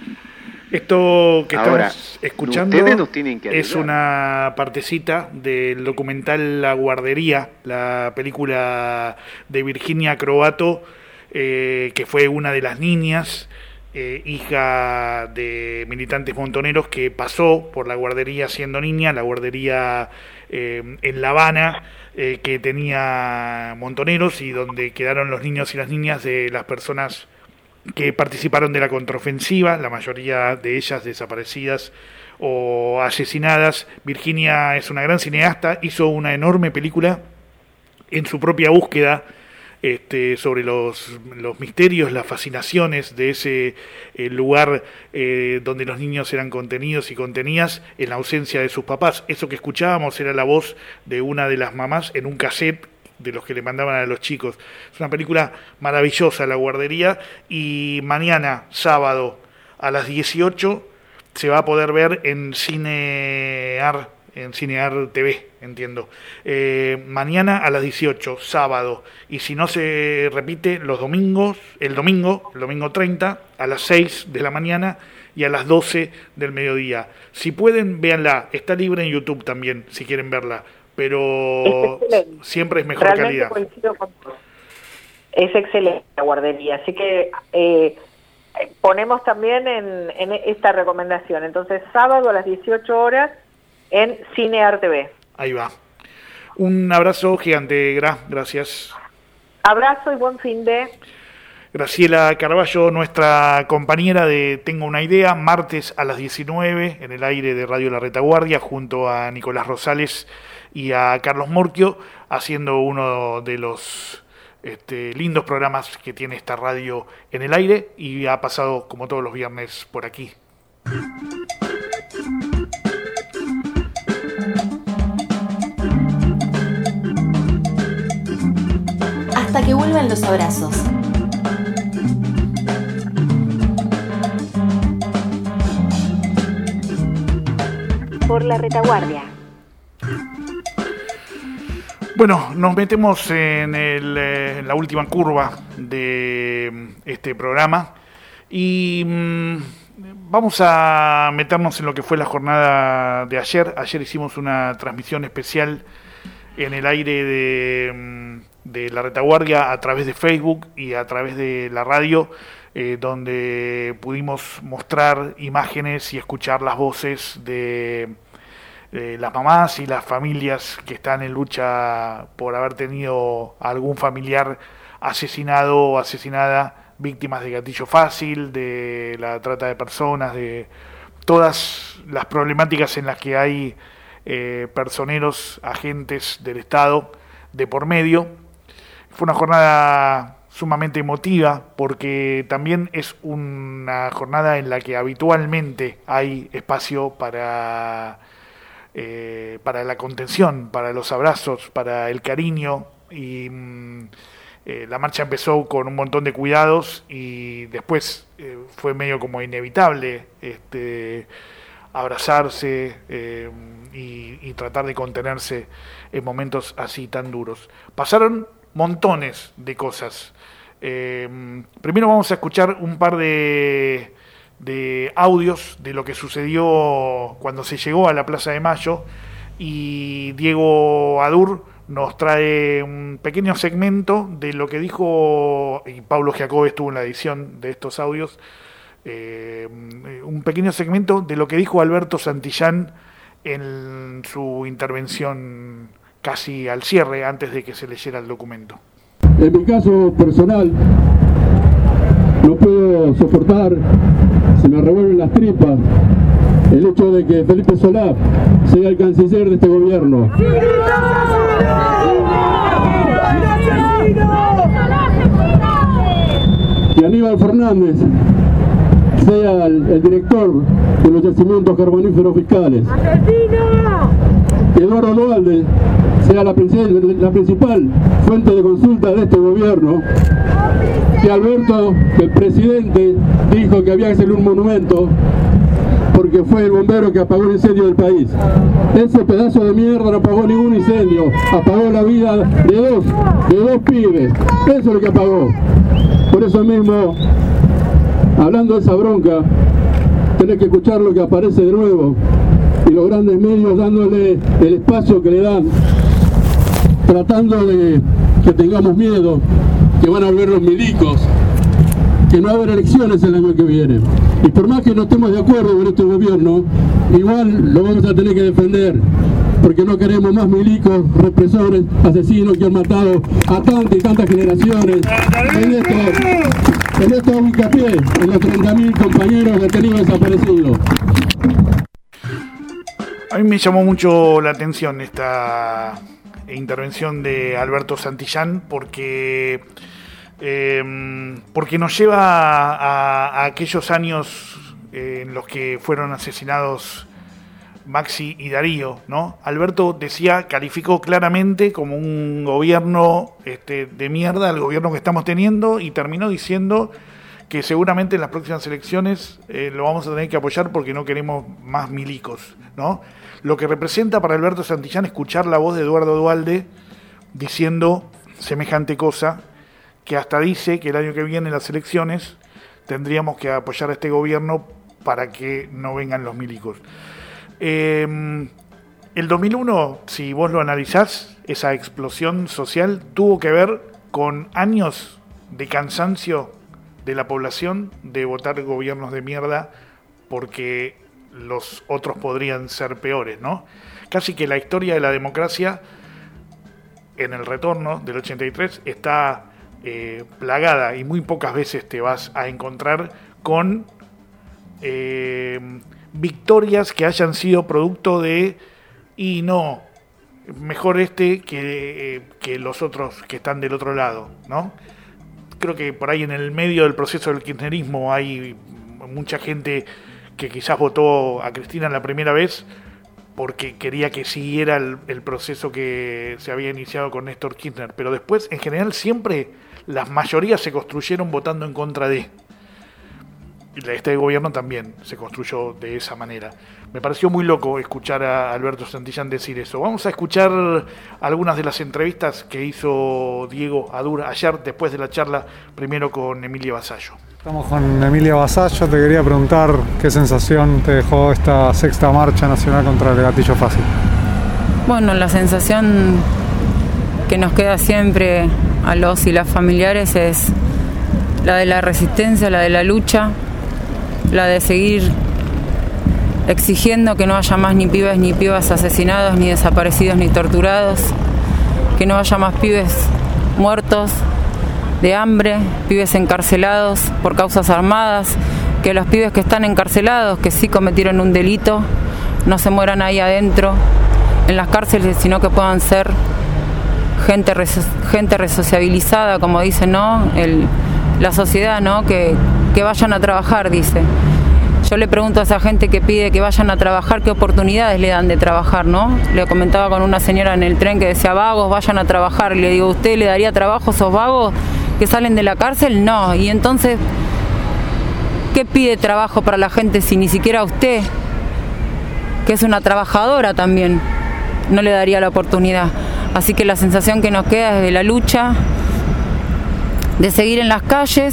Esto que Ahora, estamos escuchando ustedes nos tienen que es ayudar. una partecita del documental La Guardería, la película de Virginia Croato, eh, que fue una de las niñas, eh, hija de militantes montoneros, que pasó por la guardería siendo niña, la guardería eh, en La Habana, eh, que tenía montoneros y donde quedaron los niños y las niñas de las personas que participaron de la contraofensiva, la mayoría de ellas desaparecidas o asesinadas. Virginia es una gran cineasta, hizo una enorme película en su propia búsqueda este, sobre los, los misterios, las fascinaciones de ese eh, lugar eh, donde los niños eran contenidos y contenidas en la ausencia de sus papás. Eso que escuchábamos era la voz de una de las mamás en un cassette de los que le mandaban a los chicos. Es una película maravillosa, La Guardería, y mañana, sábado, a las dieciocho, se va a poder ver en Cinear, en Cinear T V, entiendo. Eh, mañana a las dieciocho, sábado, y si no se repite, los domingos, el domingo, el domingo treinta, a las seis de la mañana y a las doce del mediodía. Si pueden, véanla, está libre en YouTube también, si quieren verla, pero es siempre es mejor Realmente calidad. Coincido con vos. Es excelente La Guardería, así que eh, ponemos también en, en esta recomendación. Entonces, sábado a las dieciocho horas en Cinear T V. Ahí va. Un abrazo gigante, Gra, gracias. Abrazo y buen fin de... Graciela Carballo, nuestra compañera de Tengo una idea, martes a las diecinueve en el aire de Radio La Retaguardia, junto a Nicolás Rosales y a Carlos Morquio, haciendo uno de los este, lindos programas que tiene esta radio en el aire, y ha pasado como todos los viernes por aquí. Hasta que vuelvan los abrazos. Por la retaguardia. Bueno, nos metemos en, el, eh, en la última curva de este programa y mmm, vamos a meternos en lo que fue la jornada de ayer. Ayer hicimos una transmisión especial en el aire de, de La Retaguardia a través de Facebook y a través de la radio, eh, donde pudimos mostrar imágenes y escuchar las voces de Eh, las mamás y las familias que están en lucha por haber tenido algún familiar asesinado o asesinada, víctimas de gatillo fácil, de la trata de personas, de todas las problemáticas en las que hay eh, personeros, agentes del Estado de por medio. Fue una jornada sumamente emotiva porque también es una jornada en la que habitualmente hay espacio para Eh, para la contención, para los abrazos, para el cariño, y mm, eh, la marcha empezó con un montón de cuidados y después eh, fue medio como inevitable este, abrazarse eh, y, y tratar de contenerse en momentos así tan duros. Pasaron montones de cosas. Eh, primero vamos a escuchar un par de de audios de lo que sucedió cuando se llegó a la Plaza de Mayo y Diego Adur nos trae un pequeño segmento de lo que dijo, y Pablo Giacobbe estuvo en la edición de estos audios, eh, un pequeño segmento de lo que dijo Alberto Santillán en su intervención casi al cierre, antes de que se leyera el documento. En mi caso personal, no puedo soportar, se me revuelven las tripas, el hecho de que Felipe Solá sea el canciller de este gobierno. Que Aníbal Fernández sea el, el director de los yacimientos carboníferos fiscales. Que Eduardo Duhalde sea la, la principal fuente de consulta de este gobierno. Que Alberto, el presidente, dijo que había que hacerle un monumento porque fue el bombero que apagó el incendio del país. Ese pedazo de mierda no apagó ningún incendio, apagó la vida de dos, de dos pibes. Eso es lo que apagó. Por eso mismo, hablando de esa bronca, tenés que escuchar lo que aparece de nuevo y los grandes medios dándole el espacio que le dan, tratando de que tengamos miedo, que van a volver los milicos, que no va a haber elecciones el año que viene. Y por más que no estemos de acuerdo con este gobierno, igual lo vamos a tener que defender, porque no queremos más milicos, represores, asesinos que han matado a tantas y tantas generaciones. En esto, en esto hago hincapié en los treinta mil compañeros detenidos desaparecidos. A mí me llamó mucho la atención esta intervención de Alberto Santillán porque... Eh, porque nos lleva a, a aquellos años eh, en los que fueron asesinados Maxi y Darío, ¿no? Alberto decía, calificó claramente como un gobierno este, de mierda el gobierno que estamos teniendo, y terminó diciendo que seguramente en las próximas elecciones eh, lo vamos a tener que apoyar porque no queremos más milicos, ¿no? Lo que representa para Alberto Santillán escuchar la voz de Eduardo Duhalde diciendo semejante cosa, que hasta dice que el año que viene en las elecciones tendríamos que apoyar a este gobierno para que no vengan los milicos. Eh, el dos mil uno, si vos lo analizás, esa explosión social tuvo que ver con años de cansancio de la población de votar gobiernos de mierda porque los otros podrían ser peores, ¿no? Casi que la historia de la democracia en el retorno del ochenta y tres está... Eh, plagada, y muy pocas veces te vas a encontrar con eh, victorias que hayan sido producto de y no, mejor este que, eh, que los otros que están del otro lado, ¿no? Creo que por ahí en el medio del proceso del kirchnerismo hay mucha gente que quizás votó a Cristina la primera vez porque quería que siguiera el, el proceso que se había iniciado con Néstor Kirchner, pero después, en general, siempre las mayorías se construyeron votando en contra de. Y este gobierno también se construyó de esa manera. Me pareció muy loco escuchar a Alberto Santillán decir eso. Vamos a escuchar algunas de las entrevistas que hizo Diego Adur ayer, después de la charla, primero con Emilia Vasallo. Estamos con Emilia Vasallo. Te quería preguntar qué sensación te dejó esta sexta marcha nacional contra el gatillo fácil. Bueno, la sensación que nos queda siempre a los y las familiares es la de la resistencia, la de la lucha, la de seguir exigiendo que no haya más ni pibes ni pibas asesinados, ni desaparecidos, ni torturados, que no haya más pibes muertos de hambre, pibes encarcelados por causas armadas, que los pibes que están encarcelados, que sí cometieron un delito, no se mueran ahí adentro en las cárceles, sino que puedan ser gente reso- gente resociabilizada, como dice, ¿no? El, la sociedad, ¿no? Que, que vayan a trabajar, dice. Yo le pregunto a esa gente que pide que vayan a trabajar, ¿qué oportunidades le dan de trabajar, no? Le comentaba con una señora en el tren que decía, vagos, vayan a trabajar. Y le digo, ¿usted le daría trabajo a esos vagos que salen de la cárcel? No. Y entonces, ¿qué pide trabajo para la gente si ni siquiera usted, que es una trabajadora también, no le daría la oportunidad? Así que la sensación que nos queda es de la lucha, de seguir en las calles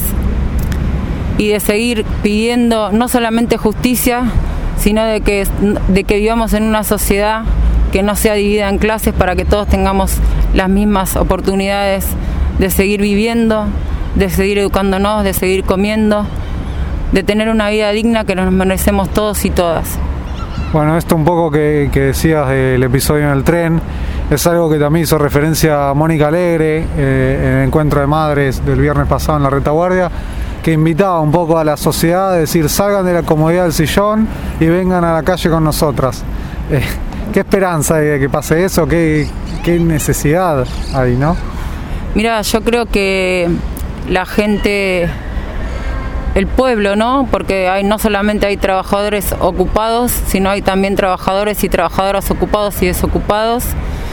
y de seguir pidiendo no solamente justicia, sino de que, de que vivamos en una sociedad que no sea dividida en clases para que todos tengamos las mismas oportunidades de seguir viviendo, de seguir educándonos, de seguir comiendo, de tener una vida digna que nos merecemos todos y todas. Bueno, esto un poco que, que decías del episodio en el tren, es algo que también hizo referencia a Mónica Alegre eh, en el encuentro de madres del viernes pasado en la retaguardia, que invitaba un poco a la sociedad a decir, salgan de la comodidad del sillón y vengan a la calle con nosotras. Eh, ¿Qué esperanza hay de que pase eso? ¿Qué, qué necesidad hay, no? Mira, yo creo que la gente, el pueblo, ¿no? Porque hay, no solamente hay trabajadores ocupados, sino hay también trabajadores y trabajadoras ocupados y desocupados,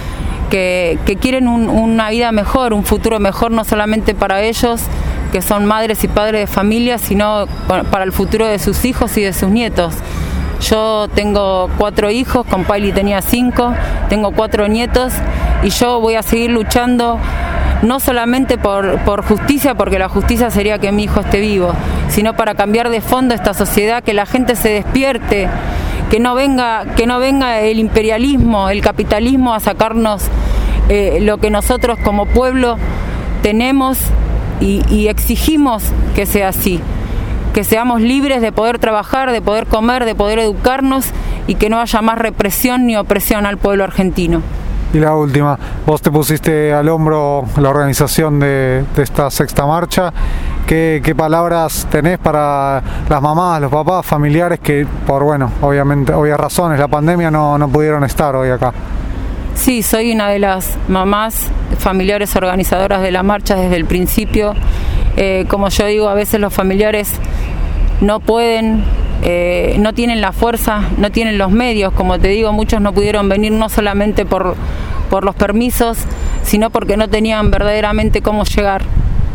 que, que quieren un, una vida mejor, un futuro mejor, no solamente para ellos, que son madres y padres de familia, sino para el futuro de sus hijos y de sus nietos. Yo tengo cuatro hijos, con Paili tenía cinco, tengo cuatro nietos y yo voy a seguir luchando no solamente por, por justicia, porque la justicia sería que mi hijo esté vivo, sino para cambiar de fondo esta sociedad, que la gente se despierte, que no venga, que no venga el imperialismo, el capitalismo a sacarnos eh, lo que nosotros como pueblo tenemos y, y exigimos que sea así, que seamos libres de poder trabajar, de poder comer, de poder educarnos y que no haya más represión ni opresión al pueblo argentino. Y la última, vos te pusiste al hombro la organización de, de esta sexta marcha. ¿Qué, qué palabras tenés para las mamás, los papás, familiares que por, bueno, obviamente, obvias razones, la pandemia no, no pudieron estar hoy acá? Sí, soy una de las mamás familiares organizadoras de la marcha desde el principio. Eh, como yo digo, a veces los familiares no pueden, eh, no tienen la fuerza, no tienen los medios. Como te digo, muchos no pudieron venir no solamente por, por los permisos, sino porque no tenían verdaderamente cómo llegar.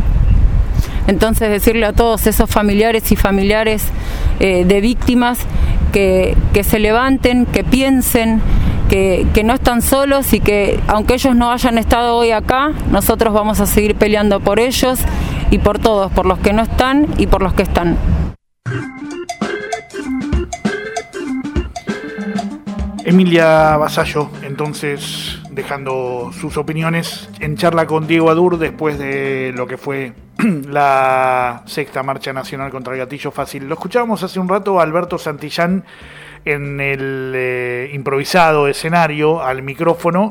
Entonces, decirle a todos esos familiares y familiares eh, de víctimas que, que se levanten, que piensen, que, que no están solos y que aunque ellos no hayan estado hoy acá, nosotros vamos a seguir peleando por ellos y por todos, por los que no están y por los que están. Emilia Vasallo, entonces, dejando sus opiniones en charla con Diego Adur después de lo que fue la sexta marcha nacional contra el gatillo fácil. Lo escuchábamos hace un rato a Alberto Santillán en el eh, improvisado escenario al micrófono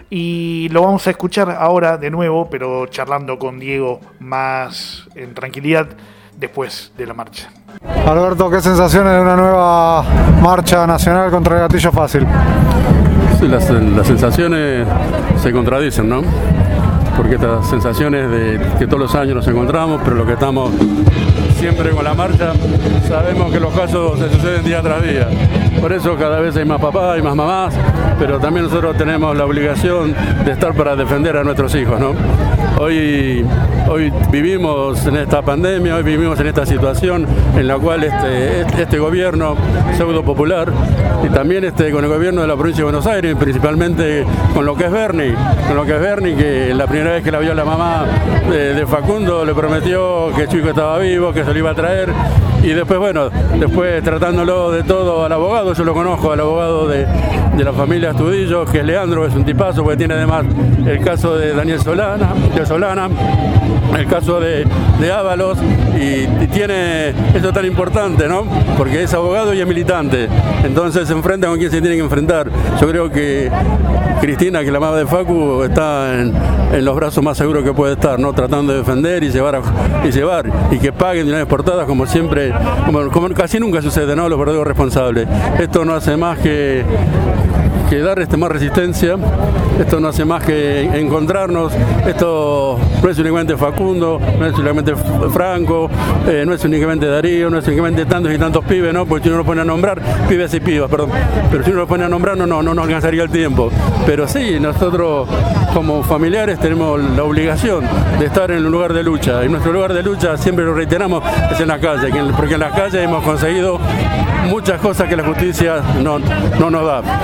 y lo vamos a escuchar ahora de nuevo, pero charlando con Diego más en tranquilidad después de la marcha. Alberto, ¿qué sensaciones de una nueva marcha nacional contra el gatillo fácil? Sí, las, las sensaciones se contradicen, ¿no? Porque estas sensaciones de que todos los años nos encontramos, pero lo que estamos siempre con la marcha, sabemos que los casos se suceden día tras día. Por eso cada vez hay más papás, hay más mamás, pero también nosotros tenemos la obligación de estar para defender a nuestros hijos, ¿no? Hoy, hoy vivimos en esta pandemia, hoy vivimos en esta situación en la cual este, este gobierno pseudo popular y también este, con el gobierno de la provincia de Buenos Aires, principalmente con lo que es Bernie, con lo que es Bernie, que la primera vez que la vio la mamá de, de Facundo le prometió que el chico estaba vivo, que se lo iba a traer. Y después, bueno, después tratándolo de todo al abogado, yo lo conozco, al abogado de, de la familia Astudillo, que es Leandro, que es un tipazo, porque tiene además el caso de Daniel Solana, de Solana, el caso de, de Ábalos, y, y tiene esto tan importante, ¿no? Porque es abogado y es militante, entonces se enfrenta con quien se tiene que enfrentar. Yo creo que Cristina, que es la mamá de Facu, está en, en los brazos más seguros que puede estar, ¿no? Tratando de defender y llevar, a, y llevar, y que paguen de una vez por todas, como siempre, como, como casi nunca sucede, ¿no? Los verdaderos responsables. Esto no hace más que, que dar este, más resistencia, esto no hace más que encontrarnos, esto no es únicamente Facundo, no es únicamente Franco, eh, no es únicamente Darío, no es únicamente tantos y tantos pibes, ¿no? Porque si uno lo pone a nombrar, pibes y pibas, perdón, pero si uno lo pone a nombrar no, no, no nos alcanzaría el tiempo. Pero sí, nosotros como familiares tenemos la obligación de estar en un lugar de lucha, y nuestro lugar de lucha, siempre lo reiteramos, es en la calle, porque en la calle hemos conseguido muchas cosas que la justicia no, no nos da. Por eso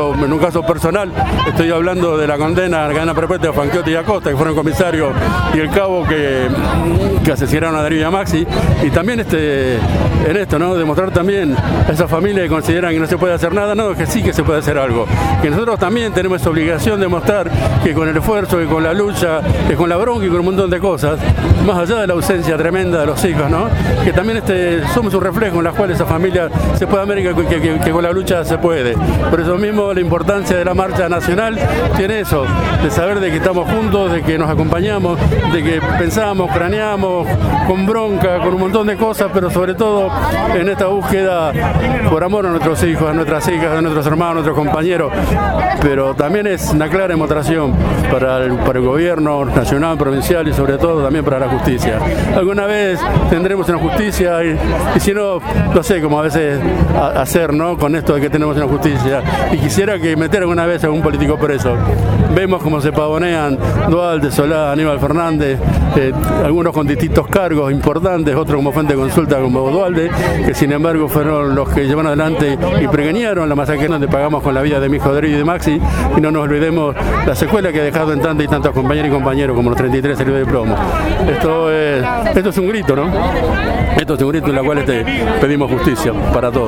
caso, en un caso personal, estoy hablando de la condena, la cadena perpetua de Fanchiotti y Acosta, que fueron comisarios, y el cabo que, que asesinaron a Darío y a Maxi, y también este, en esto, ¿no? Demostrar también a esas familias que consideran que no se puede hacer nada, no, que sí que se puede hacer algo, que nosotros también tenemos esa obligación de mostrar que con el esfuerzo, que con la lucha, que con la bronca y con un montón de cosas, más allá de la ausencia tremenda de los hijos, ¿no? Que también este, somos un reflejo en las cuales esa familia se puede ver que, que, que, que con la lucha se puede. Por eso mismo la importancia de la marcha nacional tiene eso, de saber de que estamos juntos, de que nos acompañamos, de que pensamos, craneamos, con bronca, con un montón de cosas, pero sobre todo en esta búsqueda por amor a nuestros hijos, a nuestras hijas, a nuestros hermanos, a nuestros compañeros, pero también es una clara demostración para el, para el gobierno nacional, provincial y sobre todo también para la justicia. Alguna vez tendremos una justicia y, y si no, no sé cómo a veces a, hacer, ¿no? Con esto de que tenemos una justicia, y quisiera que meter alguna vez a algún político preso. Vemos cómo se pavonean Dualde, Solá, Aníbal Fernández, eh, algunos con distintos cargos importantes, otros como fuente de consulta como Dualde, que sin embargo fueron los que llevaron adelante y preguiñaron la masacre donde pagamos con la vida de mi hijo Darío y de Maxi, y no nos olvidemos la secuela que ha dejado en tantos y tantos compañeros y compañeros como los treinta y tres heridos de plomo. Esto es, esto es un grito, ¿no? Esto es un grito en el cual este, pedimos justicia para todos.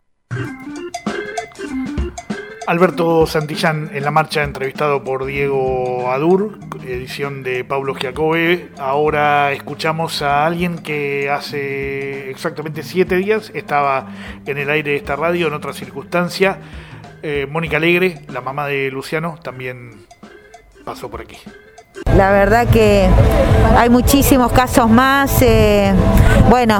Alberto Santillán en la marcha, entrevistado por Diego Adur, edición de Pablo Giacobbe. Ahora escuchamos a alguien que hace exactamente siete días estaba en el aire de esta radio en otra circunstancia. Eh, Mónica Alegre, la mamá de Luciano, también pasó por aquí. La verdad que hay muchísimos casos más, eh, bueno,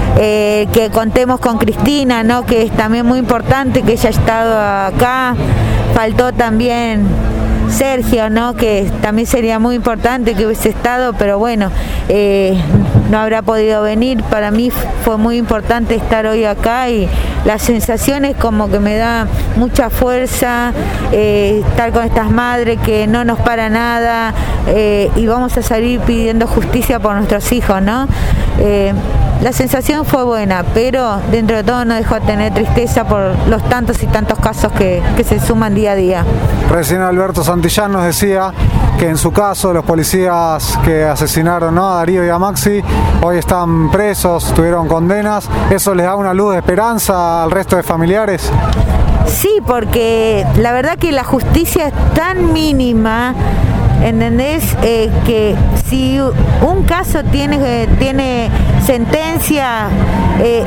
eh, que contemos con Cristina, ¿no? Que es también muy importante que ella ha estado acá. Faltó también Sergio, ¿no? Que también sería muy importante que hubiese estado, pero bueno, eh, no habrá podido venir. Para mí fue muy importante estar hoy acá y las sensaciones como que me da mucha fuerza, eh, estar con estas madres que no nos para nada, eh, y vamos a salir pidiendo justicia por nuestros hijos, ¿no? Eh, la sensación fue buena, pero dentro de todo no dejó de tener tristeza por los tantos y tantos casos que, que se suman día a día. Recién Alberto Santillán nos decía que en su caso los policías que asesinaron, ¿no?, a Darío y a Maxi hoy están presos, tuvieron condenas. ¿Eso les da una luz de esperanza al resto de familiares? Sí, porque la verdad que la justicia es tan mínima, ¿entendés? Eh, que si un caso tiene, eh, tiene sentencia, eh,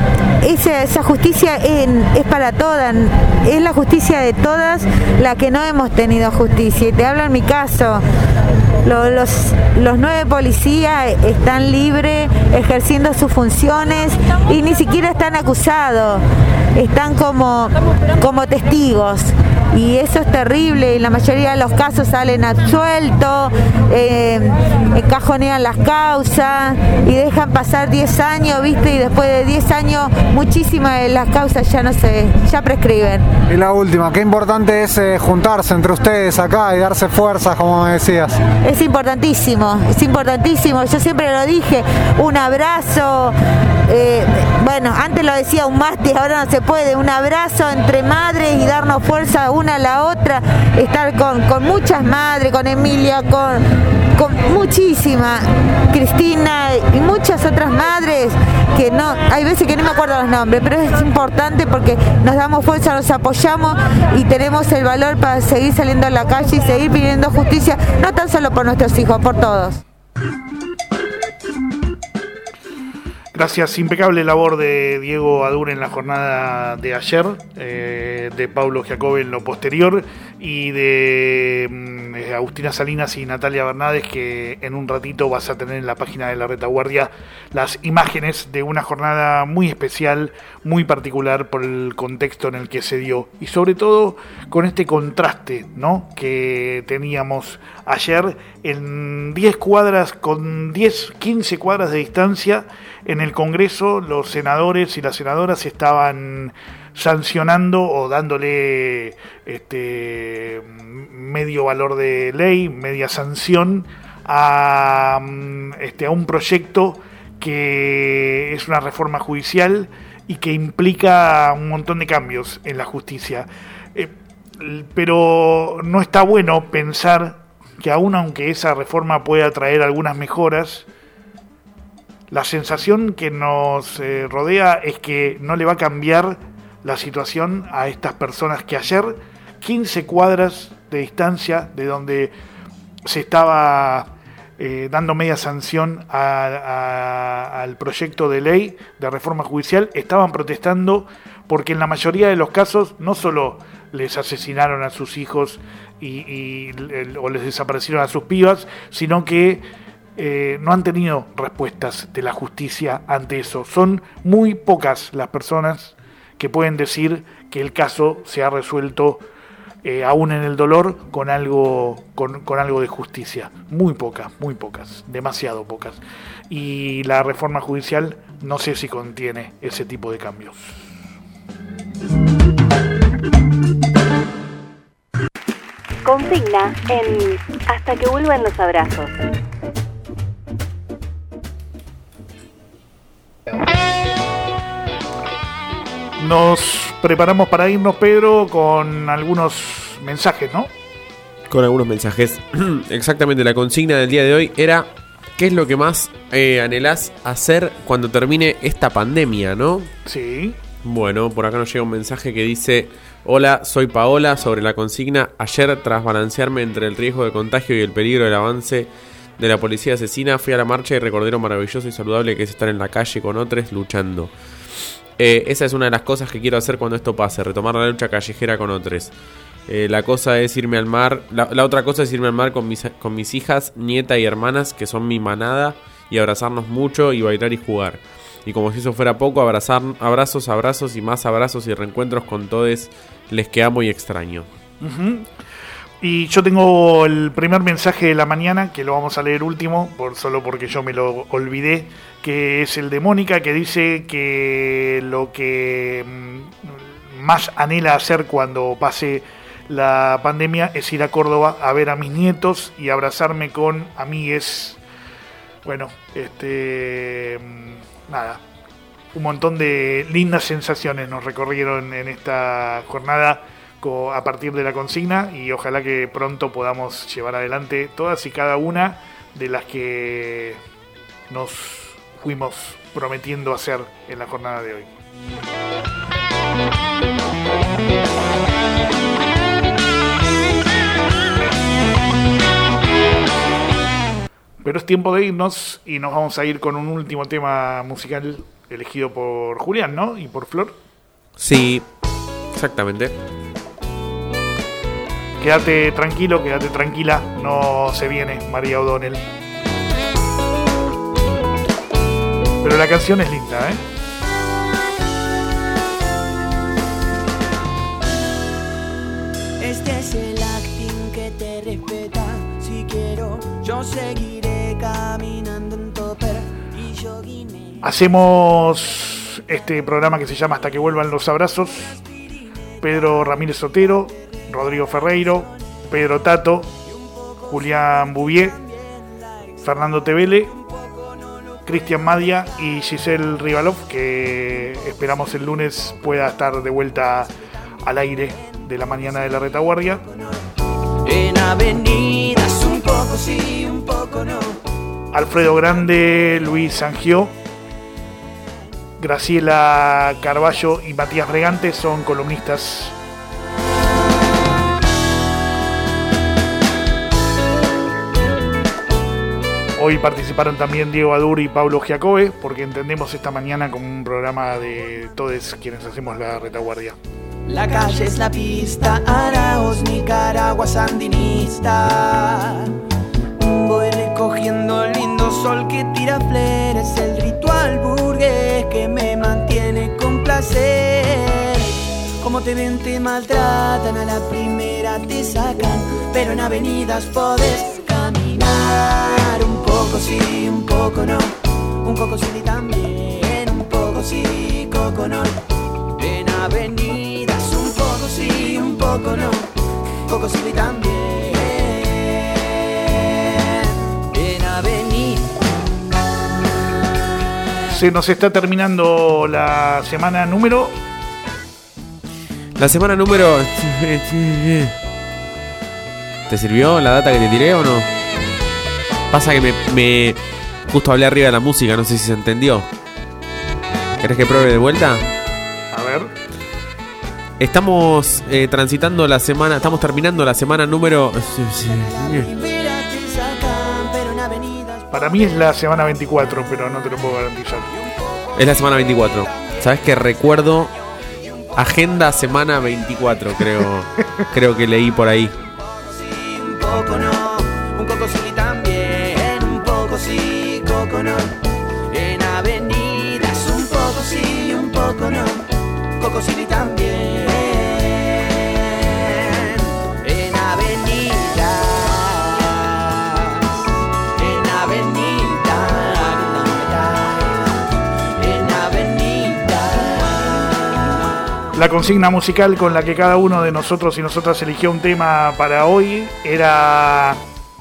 esa, esa justicia es, es para todas, es la justicia de todas la que no hemos tenido justicia. Y te hablo en mi caso, los, los, los nueve policías están libres, ejerciendo sus funciones y ni siquiera están acusados, están como, como testigos. Y eso es terrible, y la mayoría de los casos salen absueltos, eh, encajonean las causas y dejan pasar diez años, ¿viste? Y después de diez años muchísimas de las causas ya no se, ya prescriben. Y la última, qué importante es eh, juntarse entre ustedes acá y darse fuerzas, como me decías. Es importantísimo, es importantísimo, yo siempre lo dije, un abrazo, eh, bueno, antes lo decía un mástil, ahora no se puede, un abrazo entre madres y darnos fuerza una a la otra, estar con, con muchas madres, con Emilia, con, con muchísimas, Cristina y muchas otras madres que no, hay veces que no me acuerdo los nombres, pero es importante porque nos damos fuerza, nos apoyamos y tenemos el valor para seguir saliendo a la calle y seguir pidiendo justicia, no tan solo por nuestros hijos, por todos. Gracias, impecable labor de Diego Adur en la jornada de ayer, eh, de Pablo Giacobbe en lo posterior y de eh, Agustina Salinas y Natalia Bernades, que en un ratito vas a tener en la página de La Retaguardia las imágenes de una jornada muy especial, muy particular por el contexto en el que se dio y sobre todo con este contraste, ¿no?, que teníamos ayer en diez cuadras, con diez, quince cuadras de distancia. En el Congreso los senadores y las senadoras estaban sancionando o dándole este medio valor de ley, media sanción a, este, a un proyecto que es una reforma judicial y que implica un montón de cambios en la justicia. Eh, pero no está bueno pensar que aun aunque esa reforma pueda traer algunas mejoras, la sensación que nos eh, rodea es que no le va a cambiar la situación a estas personas que ayer, quince cuadras de distancia de donde se estaba eh, dando media sanción a, a, al proyecto de ley de reforma judicial, estaban protestando porque en la mayoría de los casos no solo les asesinaron a sus hijos y, y, o les desaparecieron a sus pibas, sino que eh, no han tenido respuestas de la justicia ante eso. Son muy pocas las personas que pueden decir que el caso se ha resuelto eh, aún en el dolor con algo, con, con algo de justicia. Muy pocas, muy pocas, demasiado pocas. Y la reforma judicial no sé si contiene ese tipo de cambios. Consigna en Hasta que vuelvan los abrazos. Nos preparamos para irnos, Pedro, con algunos mensajes, ¿no? Con algunos mensajes. Exactamente, la consigna del día de hoy era: ¿qué es lo que más eh, anhelás hacer cuando termine esta pandemia, no? Sí. Bueno, por acá nos llega un mensaje que dice: hola, soy Paola, sobre la consigna. Ayer, tras balancearme entre el riesgo de contagio y el peligro del avance de la policía asesina, fui a la marcha y recordé lo maravilloso y saludable que es estar en la calle con otros luchando. Eh, esa es una de las cosas que quiero hacer cuando esto pase, retomar la lucha callejera con otros. Eh, la cosa es irme al mar, la, la otra cosa es irme al mar con mis, con mis hijas, nieta y hermanas, que son mi manada, y abrazarnos mucho y bailar y jugar. Y como si eso fuera poco, abrazar, abrazos, abrazos y más abrazos y reencuentros con todos les que amo y extraño. Uh-huh. Y yo tengo el primer mensaje de la mañana, que lo vamos a leer último, por solo porque yo me lo olvidé, que es el de Mónica, que dice que lo que más anhela hacer cuando pase la pandemia es ir a Córdoba a ver a mis nietos y abrazarme con amigues. Bueno, este... nada, un montón de lindas sensaciones nos recorrieron en esta jornada a partir de la consigna, y ojalá que pronto podamos llevar adelante todas y cada una de las que nos fuimos prometiendo hacer en la jornada de hoy. Pero es tiempo de irnos y nos vamos a ir con un último tema musical elegido por Julián, ¿no? Y por Flor. Sí, exactamente. Quédate tranquilo, quédate tranquila, no se viene María O'Donnell. Pero la canción es linda, ¿eh? Este es el acting que te respeta. Si quiero, yo seguiré caminando en topper y yo guiné. Hacemos este programa que se llama Hasta que vuelvan los abrazos. Pedro Ramírez Sotero, Rodrigo Ferreiro, Pedro Tato, Julián Bouvier, Fernando Tevele, Cristian Madia y Giselle Rivalov, que esperamos el lunes pueda estar de vuelta al aire de la mañana de la retaguardia. En avenidas un poco sí, un poco no. Alfredo Grande, Luis Sangió, Graciela Carballo y Matías Bregante son columnistas. Hoy participaron también Diego Adur y Pablo Giacobbe, porque entendemos esta mañana como un programa de todos quienes hacemos la retaguardia. La calle es la pista, Arauz, Nicaragua, sandinista. Voy recogiendo el lindo sol que tira flores, el ritual burgués que me mantiene con placer. Como te ven, te maltratan, a la primera te sacan, pero en avenidas podés caminar. Un poco sí, un poco no, un poco sí también, un poco sí, coco no. En avenidas un poco sí, un poco no, un poco sí también. En avenidas. Se nos está terminando la semana número... La semana número... ¿Te sirvió la data que te tiré o no? Pasa que me, me... Justo hablé arriba de la música, no sé si se entendió. ¿Querés que pruebe de vuelta? A ver. Estamos eh, transitando la semana... Estamos terminando la semana número... Para mí es la semana veinticuatro, pero no te lo puedo garantizar. Es la semana veinticuatro. ¿Sabes qué? Recuerdo... Agenda semana veinticuatro, creo. Creo que leí por ahí. Un poco no, un poco sí también, un poco sí, coco no. En avenidas un poco sí, un poco no, coco sí también. En avenidas, en avenidas, en avenidas. La consigna musical con la que cada uno de nosotros y nosotras eligió un tema para hoy era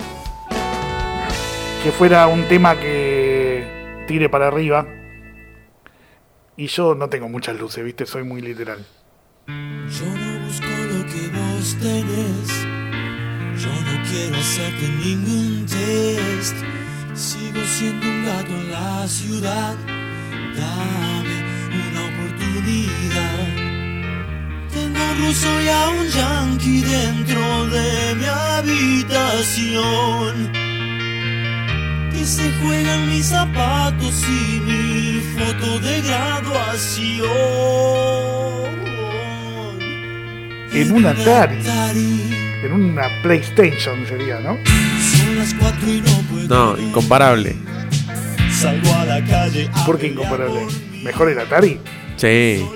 que fuera un tema que tire para arriba. Y yo no tengo muchas luces, ¿viste? Soy muy literal. Yo no busco lo que vos tenés. Yo no quiero hacerte ningún test. Sigo siendo un gato en la ciudad. Dame una oportunidad. Tengo un ruso y a un yanqui dentro de mi habitación, que se juegan mis zapatos y mi foto de graduación. En un Atari, en una PlayStation sería, ¿no? Son las cuatro y no puedo. No, incomparable. Salgo a la calle. ¿Por qué incomparable? ¿Mejor el Atari? Sí.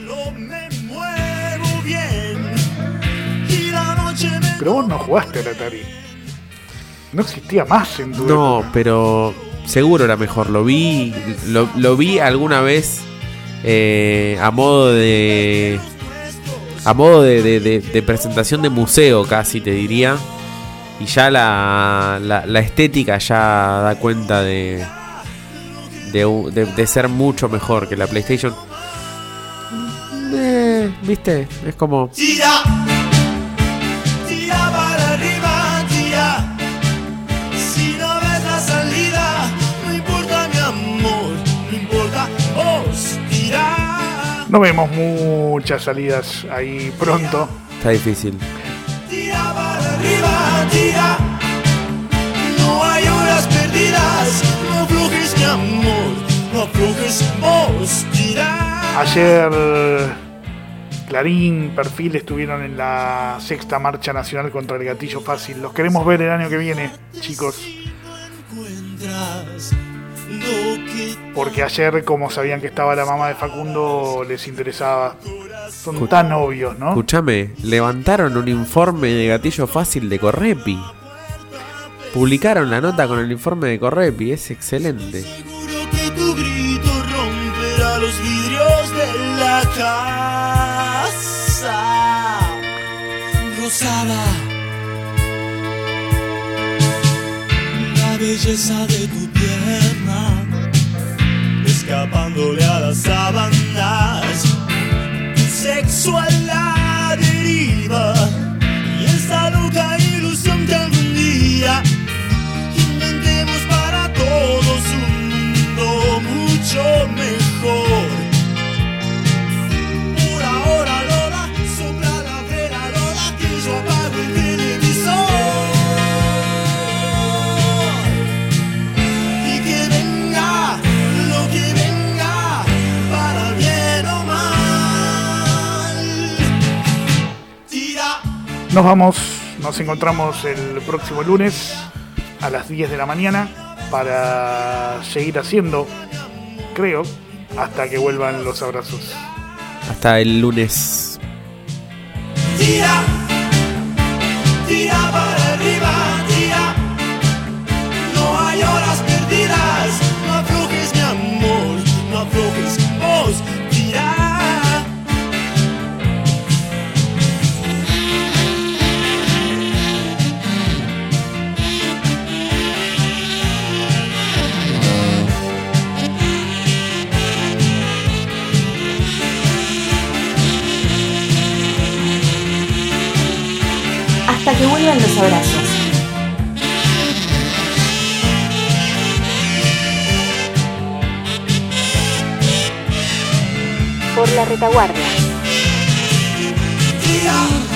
Pero vos no jugaste al Atari. No existía más en tu No, época. pero seguro era mejor. Lo vi, lo, lo vi alguna vez eh, a modo de a modo de, de, de, de presentación de museo, casi te diría. Y ya la, la, la estética ya da cuenta de de, de de ser mucho mejor que la PlayStation. Eh, ¿Viste? Es como... Tira, tira para arriba, tira. Si no ves la salida, no importa mi amor, no importa, vos tira. No vemos muchas salidas ahí pronto. Está difícil. Tira para arriba, tira. No hay horas perdidas, no aflojes mi amor, no aflojes, vos tira. Ayer Clarín, Perfil estuvieron en la sexta marcha nacional contra el gatillo fácil. Los queremos ver el año que viene, chicos. Porque ayer, como sabían que estaba la mamá de Facundo, les interesaba. Son Escuch- tan obvios, ¿no? Escúchame, levantaron un informe de gatillo fácil de Correpi. Publicaron la nota con el informe de Correpi, es excelente. Que tu grito romperá los vidrios de la casa. Rosada, la belleza de tu pierna, escapándole a las sábanas, tu sexo a la deriva, y esta loca ilusión que algún día inventemos para todos un mundo mucho mejor. Por ahora, Lola, sopla la vela, Lola, que yo apago el televisor. Y que venga lo que venga, para bien o mal. Tira. Nos vamos, nos encontramos el próximo lunes a las diez de la mañana para seguir haciendo, creo, hasta que vuelvan los abrazos. Hasta el lunes. Tira, tira para arriba, tira. No hay horas perdidas, no aflojes mi amor, no aflojes vos, tira. vuelvan los abrazos. Por la retaguardia. Yeah.